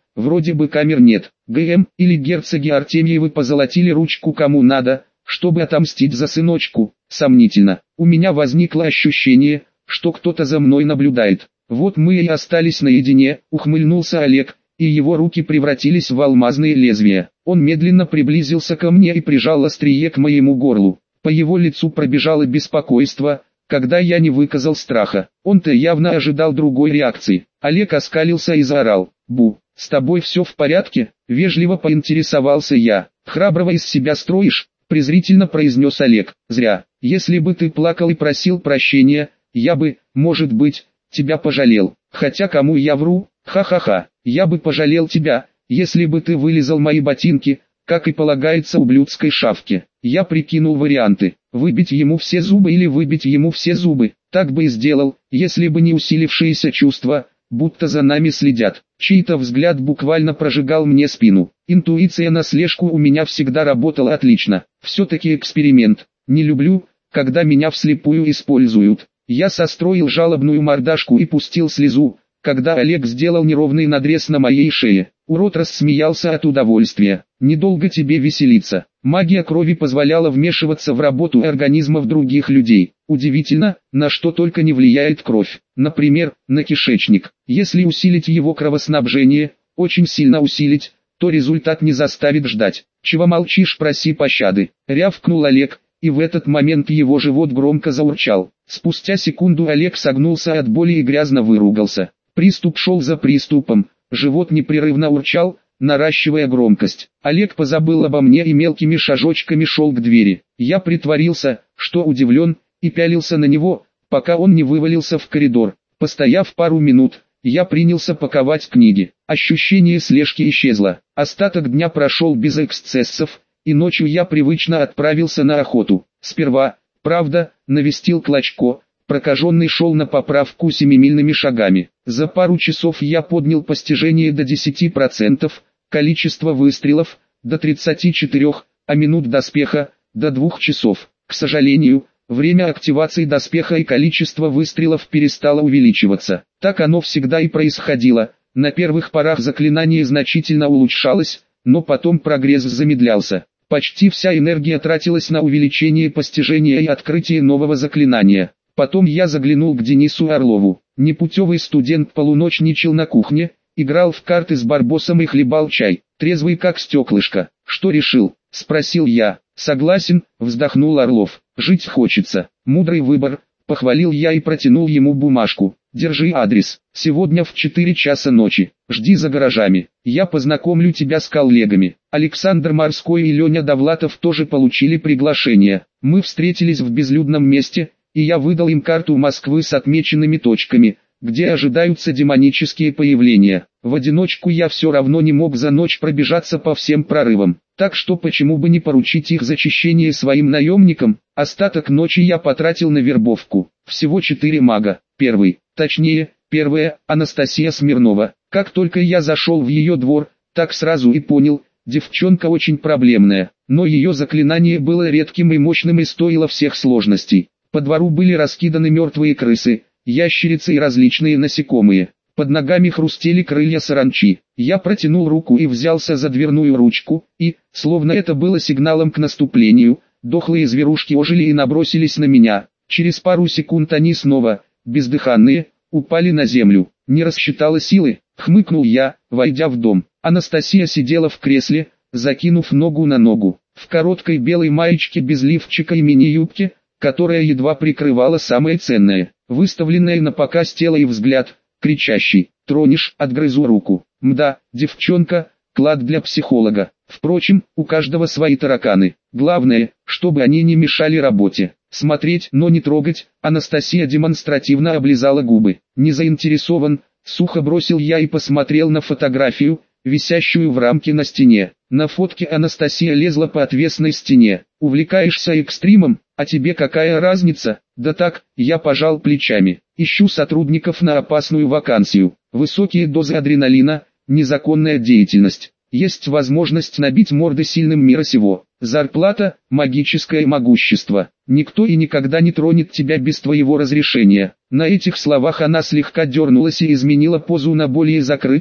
вроде бы камер нет. ГМ или герцоги Артемьевы позолотили ручку кому надо, чтобы отомстить за сыночку. Сомнительно. У меня возникло ощущение, что кто-то за мной наблюдает. Вот мы и остались наедине, ухмыльнулся Олег, и его руки превратились в алмазные лезвия. Он медленно приблизился ко мне и прижал острие к моему горлу. По его лицу пробежало беспокойство, когда я не выказал страха. Он-то явно ожидал другой реакции. Олег оскалился и заорал: «Бу, с тобой все в порядке?» Вежливо поинтересовался я. «Храброго из себя строишь?» презрительно произнес Олег. «Зря. Если бы ты плакал и просил прощения, я бы, может быть, тебя пожалел. Хотя кому я вру? Ха-ха-ха. Я бы пожалел тебя, если бы ты вылизал мои ботинки, как и полагается ублюдской шавке». Я прикинул варианты: выбить ему все зубы или выбить ему все зубы. Так бы и сделал, если бы не усилившиеся чувства, будто за нами следят. Чей-то взгляд буквально прожигал мне спину. Интуиция на слежку у меня всегда работала отлично. Все-таки эксперимент. Не люблю, когда меня вслепую используют. Я состроил жалобную мордашку и пустил слезу, когда Олег сделал неровный надрез на моей шее. Урод рассмеялся от удовольствия. «Недолго тебе веселиться. Магия крови позволяла вмешиваться в работу организмов других людей. Удивительно, на что только не влияет кровь. Например, на кишечник. Если усилить его кровоснабжение, очень сильно усилить, то результат не заставит ждать. Чего молчишь, проси пощады», — рявкнул Олег, и в этот момент его живот громко заурчал. Спустя секунду Олег согнулся от боли и грязно выругался. Приступ шел за приступом, живот непрерывно урчал, наращивая громкость. Олег позабыл обо мне и мелкими шажочками шел к двери. Я притворился, что удивлен, и пялился на него, пока он не вывалился в коридор. Постояв пару минут, я принялся паковать книги. Ощущение слежки исчезло. Остаток дня прошел без эксцессов, и ночью я привычно отправился на охоту. Сперва, правда, навестил Клочко. Прокаженный шел на поправку семимильными шагами. За пару часов я поднял постижение до десяти процентов, количество выстрелов – до тридцати четырёх, а минут доспеха – до двух часов. К сожалению, время активации доспеха и количество выстрелов перестало увеличиваться. Так оно всегда и происходило. На первых порах заклинание значительно улучшалось, но потом прогресс замедлялся. Почти вся энергия тратилась на увеличение постижения и открытие нового заклинания. Потом я заглянул к Денису Орлову. Непутевый студент полуночничал на кухне, играл в карты с Барбосом и хлебал чай, трезвый как стеклышко. «Что решил?» – спросил я. «Согласен», – вздохнул Орлов. «Жить хочется». «Мудрый выбор», – похвалил я и протянул ему бумажку. «Держи адрес. Сегодня в четыре часа ночи. Жди за гаражами. Я познакомлю тебя с коллегами». Александр Морской и Леня Довлатов тоже получили приглашение. Мы встретились в безлюдном месте, и я выдал им карту Москвы с отмеченными точками, где ожидаются демонические появления. В одиночку я все равно не мог за ночь пробежаться по всем прорывам, так что почему бы не поручить их зачищение своим наемникам. Остаток ночи я потратил на вербовку. Всего четыре мага. Первый, точнее, первая, Анастасия Смирнова. Как только я зашел в ее двор, так сразу и понял, девчонка очень проблемная, но ее заклинание было редким и мощным и стоило всех сложностей. По двору были раскиданы мертвые крысы, ящерицы и различные насекомые. Под ногами хрустели крылья саранчи. Я протянул руку и взялся за дверную ручку, и, словно это было сигналом к наступлению, дохлые зверушки ожили и набросились на меня. Через пару секунд они снова, бездыханные, упали на землю. «Не рассчитала силы», — хмыкнул я, войдя в дом. Анастасия сидела в кресле, закинув ногу на ногу, в короткой белой маечке без лифчика и мини-юбке, которая едва прикрывала самое ценное, выставленное на показ тело и взгляд, кричащий: «Тронешь, отгрызу руку». Мда, девчонка, клад для психолога. Впрочем, у каждого свои тараканы. Главное, чтобы они не мешали работе. Смотреть, но не трогать. Анастасия демонстративно облизала губы. «Не заинтересован», сухо бросил я и посмотрел на фотографию, висящую в рамке на стене. На фотке Анастасия лезла по отвесной стене. «Увлекаешься экстримом? А тебе какая разница?» «Да так», я пожал плечами. «Ищу сотрудников на опасную вакансию. Высокие дозы адреналина, незаконная деятельность. Есть возможность набить морды сильным мира сего. Зарплата, магическое могущество. Никто и никогда не тронет тебя без твоего разрешения». На этих словах она слегка дернулась и изменила позу на более закрытую,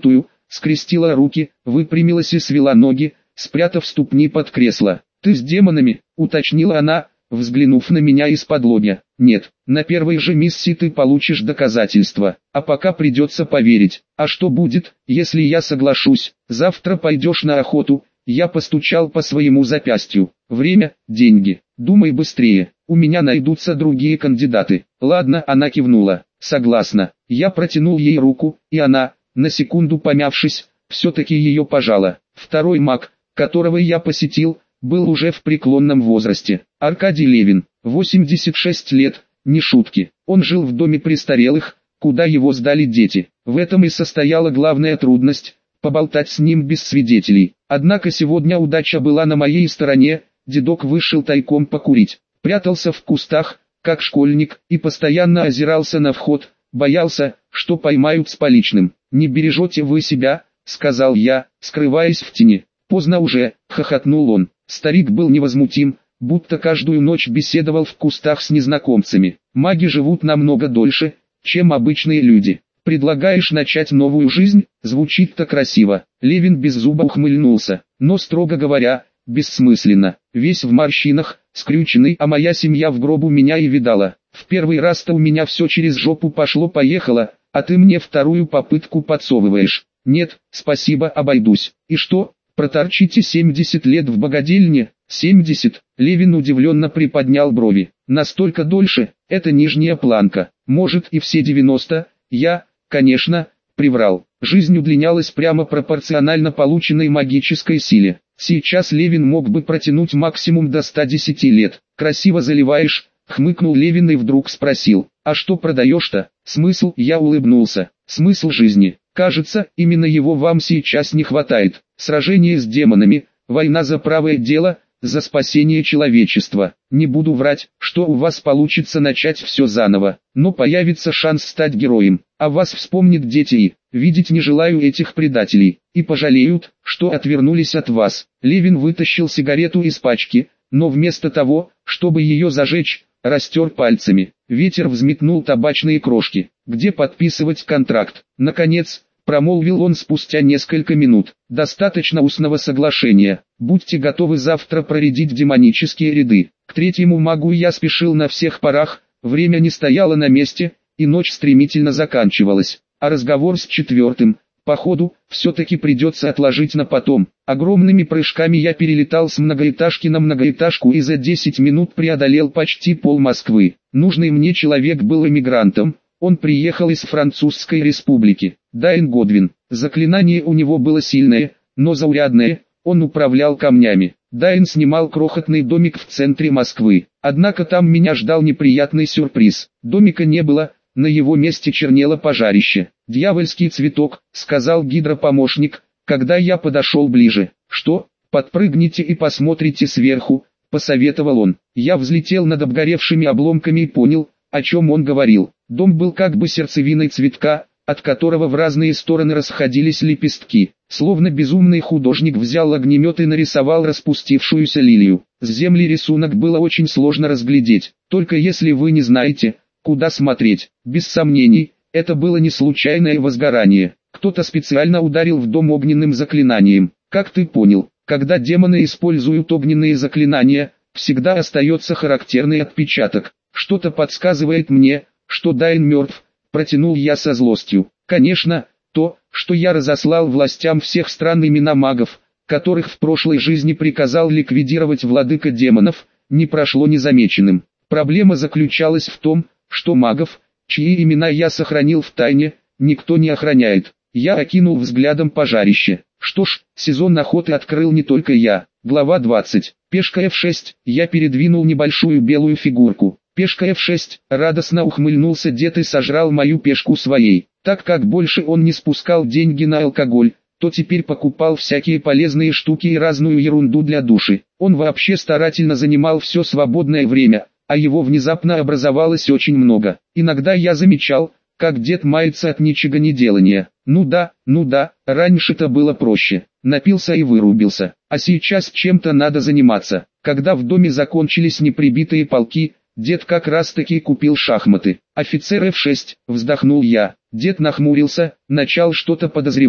скрестила руки, выпрямилась и свела ноги, спрятав ступни под кресло. «Ты с демонами?» — уточнила она, взглянув на меня из-под лобья. «Нет, на первой же миссии ты получишь доказательства, а пока придется поверить. А что будет, если я соглашусь? Завтра пойдешь на охоту?» Я постучал по своему запястью. «Время, деньги. Думай быстрее, у меня найдутся другие кандидаты». «Ладно», она кивнула. «Согласна». Я протянул ей руку, и она, на секунду помявшись, все-таки ее пожала. Второй маг, которого я посетил, был уже в преклонном возрасте. Аркадий Левин, восемьдесят шесть лет, не шутки. Он жил в доме престарелых, куда его сдали дети. В этом и состояла главная трудность – поболтать с ним без свидетелей. Однако сегодня удача была на моей стороне, дедок вышел тайком покурить. Прятался в кустах, как школьник, и постоянно озирался на вход, боялся, что поймают с поличным. «Не бережете вы себя», — сказал я, скрываясь в тени. «Поздно уже», — хохотнул он. Старик был невозмутим, будто каждую ночь беседовал в кустах с незнакомцами. «Маги живут намного дольше, чем обычные люди. Предлагаешь начать новую жизнь?» Звучит-то красиво. Левин беззубо ухмыльнулся. Но, строго говоря, бессмысленно. Весь в морщинах, скрюченный, а моя семья в гробу меня и видала. В первый раз-то у меня все через жопу пошло-поехало, а ты мне вторую попытку подсовываешь. Нет, спасибо, обойдусь. И что, проторчите семьдесят лет в богадельне? семьдесят? Левин удивленно приподнял брови. Настолько дольше, это нижняя планка. Может и все девяносто? Я, конечно, приврал. Жизнь удлинялась прямо пропорционально полученной магической силе. Сейчас Левин мог бы протянуть максимум до ста десяти лет. «Красиво заливаешь», — хмыкнул Левин и вдруг спросил. «А что продаешь-то?» «Смысл?» — я улыбнулся. «Смысл жизни. Кажется, именно его вам сейчас не хватает. Сражение с демонами, война за правое дело, за спасение человечества. Не буду врать, что у вас получится начать все заново, но появится шанс стать героем, а вас вспомнят дети и, видеть не желаю этих предателей, и пожалеют, что отвернулись от вас». Левин вытащил сигарету из пачки, но вместо того, чтобы ее зажечь, растер пальцами. Ветер взметнул табачные крошки. «Где подписывать контракт?» Наконец, промолвил он спустя несколько минут. «Достаточно устного соглашения. Будьте готовы завтра проредить демонические ряды». К третьему магу я спешил на всех парах, время не стояло на месте, и ночь стремительно заканчивалась. А разговор с четвертым, походу, все-таки придется отложить на потом. Огромными прыжками я перелетал с многоэтажки на многоэтажку и за десять минут преодолел почти пол Москвы. Нужный мне человек был эмигрантом. Он приехал из Французской республики. Дайн Годвин. Заклинание у него было сильное, но заурядное. Он управлял камнями. Дайн снимал крохотный домик в центре Москвы. Однако там меня ждал неприятный сюрприз. Домика не было, на его месте чернело пожарище. «Дьявольский цветок», — сказал гидропомощник, когда я подошел ближе. «Что? Подпрыгните и посмотрите сверху», — посоветовал он. Я взлетел над обгоревшими обломками и понял, о чем он говорил. Дом был как бы сердцевиной цветка, от которого в разные стороны расходились лепестки. Словно безумный художник взял огнемет и нарисовал распустившуюся лилию. С земли рисунок было очень сложно разглядеть, только если вы не знаете, куда смотреть. Без сомнений, это было не случайное возгорание. Кто-то специально ударил в дом огненным заклинанием. Как ты понял, когда демоны используют огненные заклинания, всегда остается характерный отпечаток. Что-то подсказывает мне, что Дайн мертв, протянул я со злостью. Конечно, то, что я разослал властям всех стран имена магов, которых в прошлой жизни приказал ликвидировать владыка демонов, не прошло незамеченным. Проблема заключалась в том, что магов, чьи имена я сохранил в тайне, никто не охраняет. Я окинул взглядом пожарище. Что ж, сезон охоты открыл не только я. Глава двадцать. Пешка эф шесть. Я передвинул небольшую белую фигурку. Пешка эф шесть, радостно ухмыльнулся дед и сожрал мою пешку своей. Так как больше он не спускал деньги на алкоголь, то теперь покупал всякие полезные штуки и разную ерунду для души. Он вообще старательно занимал все свободное время, а его внезапно образовалось очень много. Иногда я замечал, как дед мается от ничего не делания. Ну да, ну да, раньше-то было проще. Напился и вырубился. А сейчас чем-то надо заниматься. Когда в доме закончились неприбитые полки, дед как раз таки купил шахматы. «Офицер эф шесть», вздохнул я. Дед нахмурился, начал что-то подозревать.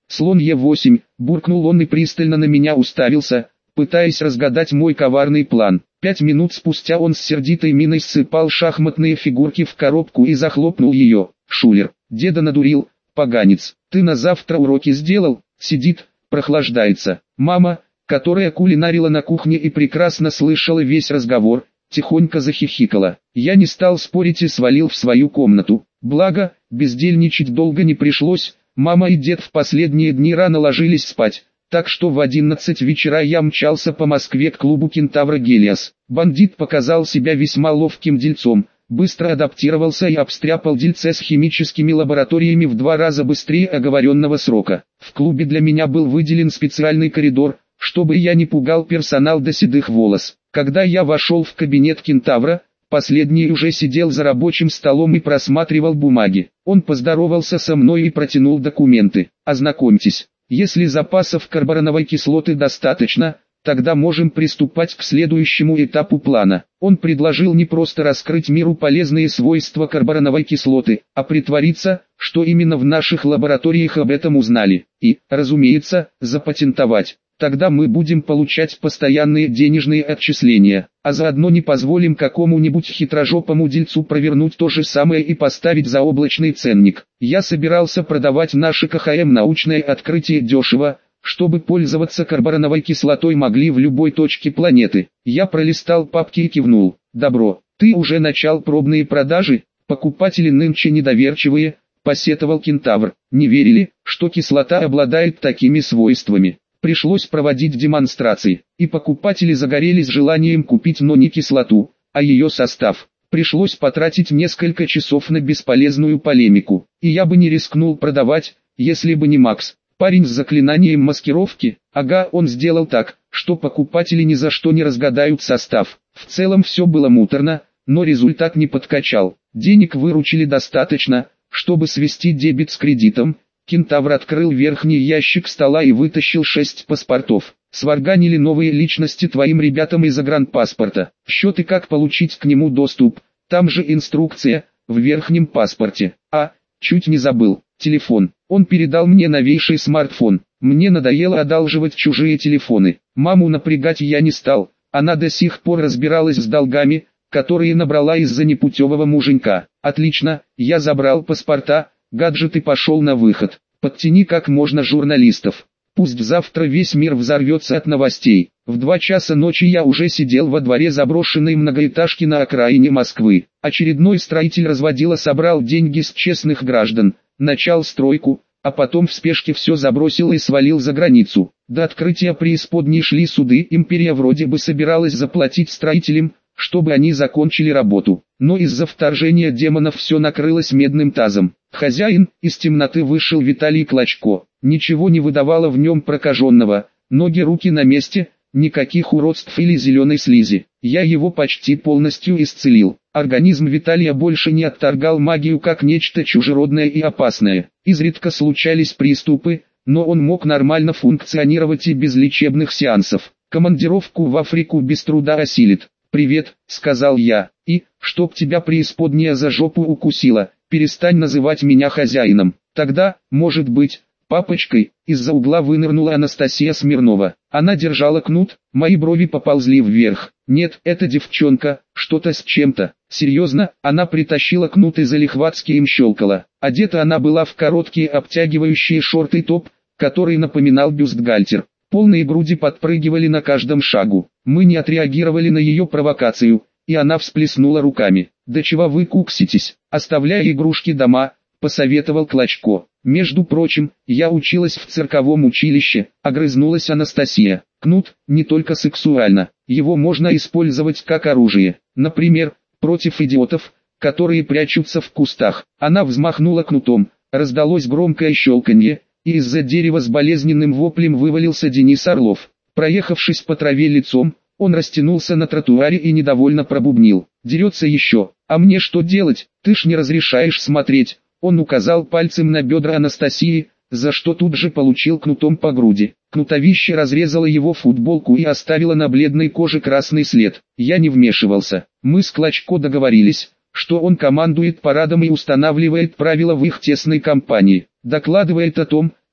Слон Е восемь, буркнул он и пристально на меня уставился, пытаясь разгадать мой коварный план. Пять минут спустя он с сердитой миной ссыпал шахматные фигурки в коробку и захлопнул ее. Шулер, деда надурил, поганец. Ты на завтра уроки сделал? Сидит, прохлаждается. Мама, которая кулинарила на кухне и прекрасно слышала весь разговор, тихонько захихикала. Я не стал спорить и свалил в свою комнату. Благо, бездельничать долго не пришлось, мама и дед в последние дни рано ложились спать, так что в одиннадцать вечера я мчался по Москве к клубу «Кентавра Гелиос». Бандит показал себя весьма ловким дельцом, быстро адаптировался и обстряпал дельце с химическими лабораториями в два раза быстрее оговоренного срока. В клубе для меня был выделен специальный коридор, чтобы я не пугал персонал до седых волос. Когда я вошел в кабинет «Кентавра», последний уже сидел за рабочим столом и просматривал бумаги. Он поздоровался со мной и протянул документы. «Ознакомьтесь, если запасов карбороновой кислоты достаточно, тогда можем приступать к следующему этапу плана». Он предложил не просто раскрыть миру полезные свойства карбороновой кислоты, а притвориться, что именно в наших лабораториях об этом узнали, и, разумеется, запатентовать. Тогда мы будем получать постоянные денежные отчисления, а заодно не позволим какому-нибудь хитрожопому дельцу провернуть то же самое и поставить заоблачный ценник. Я собирался продавать наше КХМ научное открытие дешево, чтобы пользоваться карбороновой кислотой могли в любой точке планеты. Я пролистал папки и кивнул. Добро, ты уже начал пробные продажи? Покупатели нынче недоверчивые, посетовал Кентавр. Не верили, что кислота обладает такими свойствами. Пришлось проводить демонстрации, и покупатели загорелись желанием купить, но не кислоту, а ее состав. Пришлось потратить несколько часов на бесполезную полемику, и я бы не рискнул продавать, если бы не Макс. Парень с заклинанием маскировки, ага, он сделал так, что покупатели ни за что не разгадают состав. В целом все было муторно, но результат не подкачал. Денег выручили достаточно, чтобы свести дебет с кредитом. Кентавр открыл верхний ящик стола и вытащил шесть паспортов. Сварганили новые личности твоим ребятам из загранпаспорта. Счет и как получить к нему доступ. Там же инструкция, в верхнем паспорте. А, чуть не забыл, телефон. Он передал мне новейший смартфон. Мне надоело одалживать чужие телефоны. Маму напрягать я не стал. Она до сих пор разбиралась с долгами, которые набрала из-за непутевого муженька. Отлично, я забрал паспорта. Гаджет и пошел на выход. Подтяни как можно журналистов. Пусть завтра весь мир взорвется от новостей. В два часа ночи я уже сидел во дворе заброшенной многоэтажки на окраине Москвы. Очередной строитель разводила собрал деньги с честных граждан, начал стройку, а потом в спешке все забросил и свалил за границу. До открытия преисподней шли суды, империя вроде бы собиралась заплатить строителям, чтобы они закончили работу. Но из-за вторжения демонов все накрылось медным тазом. Хозяин, из темноты вышел Виталий Клочко. Ничего не выдавало в нем прокаженного. Ноги, руки на месте, никаких уродств или зеленой слизи. Я его почти полностью исцелил. Организм Виталия больше не отторгал магию как нечто чужеродное и опасное. Изредка случались приступы, но он мог нормально функционировать и без лечебных сеансов. Командировку в Африку без труда осилит. «Привет», — сказал я, — «и, чтоб тебя преисподняя за жопу укусила, перестань называть меня хозяином». Тогда, может быть, папочкой, из-за угла вынырнула Анастасия Смирнова. Она держала кнут, мои брови поползли вверх. Нет, эта девчонка, что-то с чем-то. Серьезно, она притащила кнут и залихватски им щелкала. Одета она была в короткие обтягивающие шорты и топ, который напоминал бюстгальтер. Полные груди подпрыгивали на каждом шагу. Мы не отреагировали на ее провокацию, и она всплеснула руками. «Да чего вы кукситесь, оставляя игрушки дома», — посоветовал Клочко. «Между прочим, я училась в цирковом училище», — огрызнулась Анастасия. «Кнут, не только сексуально, его можно использовать как оружие, например, против идиотов, которые прячутся в кустах». Она взмахнула кнутом, раздалось громкое щелканье, и из-за дерева с болезненным воплем вывалился Денис Орлов. Проехавшись по траве лицом, он растянулся на тротуаре и недовольно пробубнил. «Дерется еще, а мне что делать, ты ж не разрешаешь смотреть». Он указал пальцем на бедра Анастасии, за что тут же получил кнутом по груди. Кнутовище разрезало его футболку и оставило на бледной коже красный след. Я не вмешивался. Мы с Клочко договорились, что он командует парадом и устанавливает правила в их тесной компании. Докладывает о том,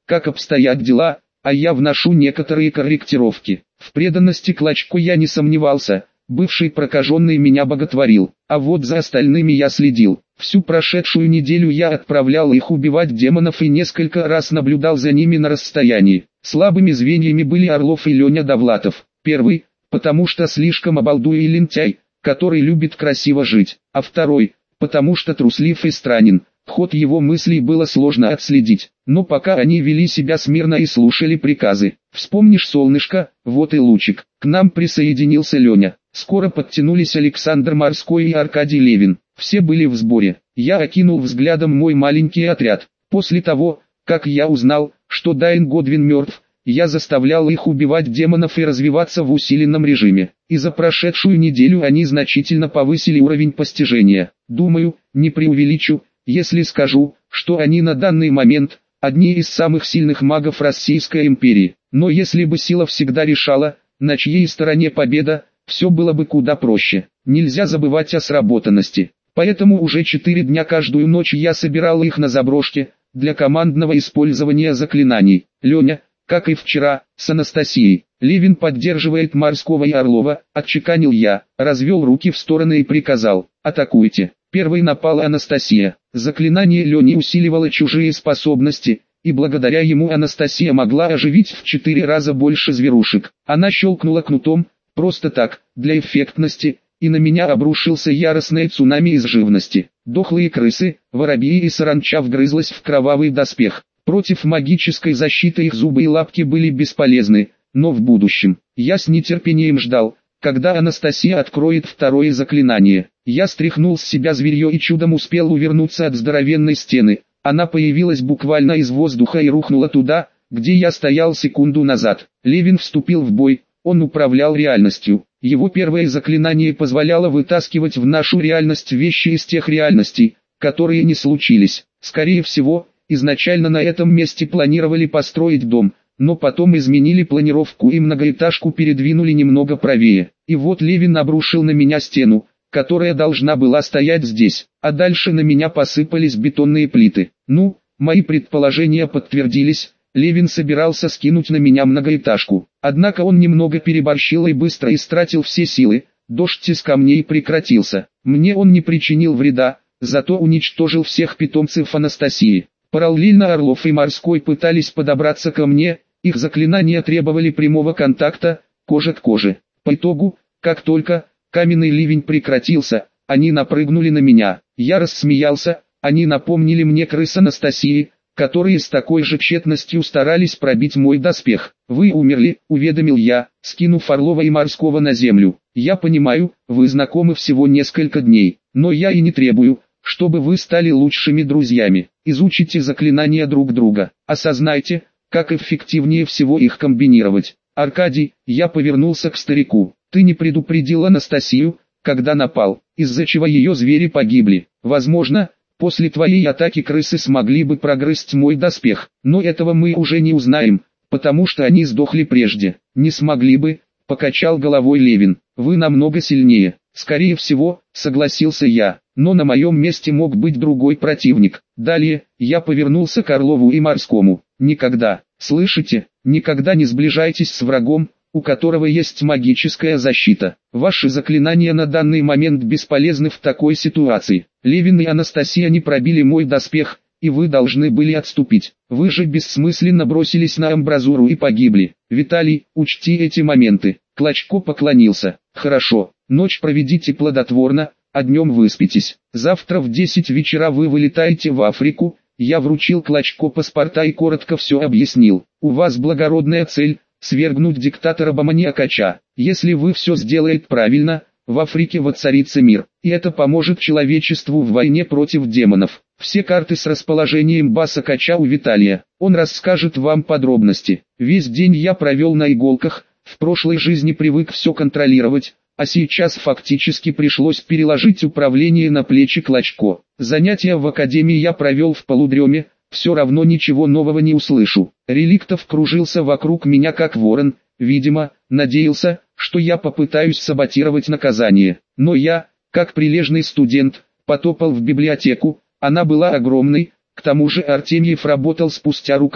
как обстоят дела, а я вношу некоторые корректировки. В преданности Клочко я не сомневался, бывший прокаженный меня боготворил, а вот за остальными я следил. Всю прошедшую неделю я отправлял их убивать демонов и несколько раз наблюдал за ними на расстоянии. Слабыми звеньями были Орлов и Леня Довлатов. Первый, потому что слишком обалдуй и лентяй, который любит красиво жить, а второй, потому что труслив и странен. Ход его мыслей было сложно отследить, но пока они вели себя смирно и слушали приказы. Вспомнишь, солнышко, вот и лучик. К нам присоединился Леня. Скоро подтянулись Александр Морской и Аркадий Левин. Все были в сборе. Я окинул взглядом мой маленький отряд. После того, как я узнал, что Дайн Годвин мертв, я заставлял их убивать демонов и развиваться в усиленном режиме. И за прошедшую неделю они значительно повысили уровень постижения. Думаю, не преувеличу, если скажу, что они на данный момент одни из самых сильных магов Российской империи. Но если бы сила всегда решала, на чьей стороне победа, все было бы куда проще. Нельзя забывать о сработанности. Поэтому уже четыре дня каждую ночь я собирал их на заброшке, для командного использования заклинаний. Леня, как и вчера, с Анастасией. Левин поддерживает Морского и Орлова, отчеканил я, развел руки в стороны и приказал: атакуйте. Первой напала Анастасия. Заклинание Лени усиливало чужие способности, и благодаря ему Анастасия могла оживить в четыре раза больше зверушек. Она щелкнула кнутом, просто так, для эффектности, и на меня обрушился яростный цунами из живности. Дохлые крысы, воробьи и саранча вгрызлась в кровавый доспех. Против магической защиты их зубы и лапки были бесполезны, но в будущем. Я с нетерпением ждал, когда Анастасия откроет второе заклинание. Я стряхнул с себя зверье и чудом успел увернуться от здоровенной стены. Она появилась буквально из воздуха и рухнула туда, где я стоял секунду назад. Левин вступил в бой, он управлял реальностью. Его первое заклинание позволяло вытаскивать в нашу реальность вещи из тех реальностей, которые не случились. Скорее всего, изначально на этом месте планировали построить дом, но потом изменили планировку и многоэтажку передвинули немного правее. И вот Левин обрушил на меня стену, которая должна была стоять здесь, а дальше на меня посыпались бетонные плиты. Ну, мои предположения подтвердились, Левин собирался скинуть на меня многоэтажку. Однако он немного переборщил и быстро истратил все силы, дождь из камней прекратился. Мне он не причинил вреда, зато уничтожил всех питомцев Анастасии. Параллельно Орлов и Морской пытались подобраться ко мне, их заклинания требовали прямого контакта, кожа к коже. По итогу, как только каменный ливень прекратился, они напрыгнули на меня. Я рассмеялся, они напомнили мне крыс Анастасии, которые с такой же тщетностью старались пробить мой доспех. «Вы умерли», — уведомил я, скинув Орлова и Морского на землю. «Я понимаю, вы знакомы всего несколько дней, но я и не требую, чтобы вы стали лучшими друзьями. Изучите заклинания друг друга, осознайте, как эффективнее всего их комбинировать». «Аркадий», — я повернулся к старику, — «ты не предупредил Анастасию, когда напал, из-за чего ее звери погибли. Возможно, после твоей атаки крысы смогли бы прогрызть мой доспех, но этого мы уже не узнаем, потому что они сдохли прежде». «Не смогли бы», — покачал головой Левин, — «вы намного сильнее». «Скорее всего», — согласился я, — «но на моем месте мог быть другой противник». Далее, я повернулся к Орлову и Морскому. «Никогда, слышите, никогда не сближайтесь с врагом, у которого есть магическая защита. Ваши заклинания на данный момент бесполезны в такой ситуации. Левин и Анастасия не пробили мой доспех, и вы должны были отступить. Вы же бессмысленно бросились на амбразуру и погибли. Виталий, учти эти моменты». Клочко поклонился. «Хорошо, ночь проведите плодотворно, а днем выспитесь. Завтра в десять вечера вы вылетаете в Африку». Я вручил Клочко паспорта и коротко все объяснил. «У вас благородная цель – свергнуть диктатора Баманиакача. Если вы все сделаете правильно, в Африке воцарится мир, и это поможет человечеству в войне против демонов. Все карты с расположением базы Кача у Виталия. Он расскажет вам подробности. Весь день я провел на иголках, в прошлой жизни привык все контролировать, а сейчас фактически пришлось переложить управление на плечи Клочко. Занятия в академии я провел в полудреме, все равно ничего нового не услышу. Реликтов кружился вокруг меня как ворон, видимо, надеялся, что я попытаюсь саботировать наказание. Но я, как прилежный студент, потопал в библиотеку, она была огромной, к тому же Артемьев работал спустя рукава.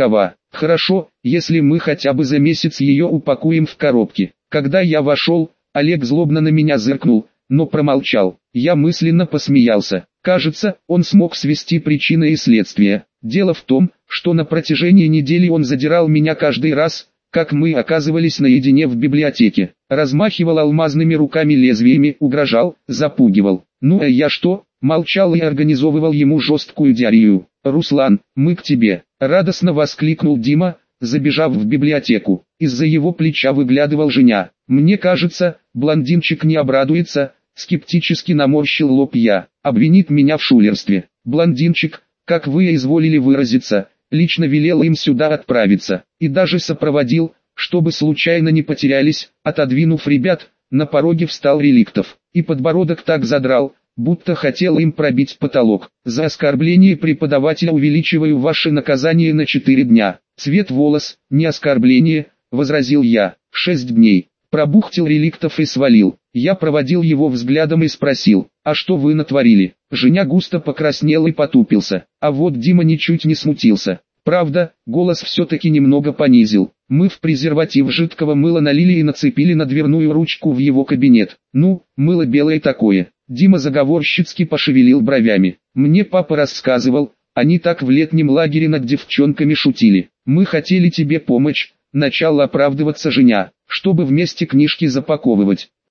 Хорошо, если мы хотя бы за месяц ее упакуем в коробки. Когда я вошел, Олег злобно на меня зыркнул, но промолчал. Я мысленно посмеялся. Кажется, он смог свести причины и следствия. Дело в том, что на протяжении недели он задирал меня каждый раз, как мы оказывались наедине в библиотеке. Размахивал алмазными руками лезвиями, угрожал, запугивал. Ну а я что? Молчал и организовывал ему жесткую диарею. «Руслан, мы к тебе!» — радостно воскликнул Дима, забежав в библиотеку. Из-за его плеча выглядывал Женя. «Мне кажется, блондинчик не обрадуется», — скептически наморщил лоб я. «Обвинит меня в шулерстве. Блондинчик, как вы изволили выразиться, лично велел им сюда отправиться, и даже сопроводил, чтобы случайно не потерялись». Отодвинув ребят, на пороге встал Реликтов, и подбородок так задрал, будто хотел им пробить потолок. «За оскорбление преподавателя увеличиваю ваше наказание на четыре дня. Цвет волос, не оскорбление», — возразил я. «Шесть дней». Пробухтел Реликтов и свалил. Я проводил его взглядом и спросил: «А что вы натворили?» Женя густо покраснел и потупился, а вот Дима ничуть не смутился. Правда, голос все-таки немного понизил. «Мы в презерватив жидкого мыла налили и нацепили на дверную ручку в его кабинет. Ну, мыло белое такое». Дима заговорщицки пошевелил бровями. «Мне папа рассказывал, они так в летнем лагере над девчонками шутили. Мы хотели тебе помочь», — начала оправдываться Женя, «чтобы вместе книжки запаковывать.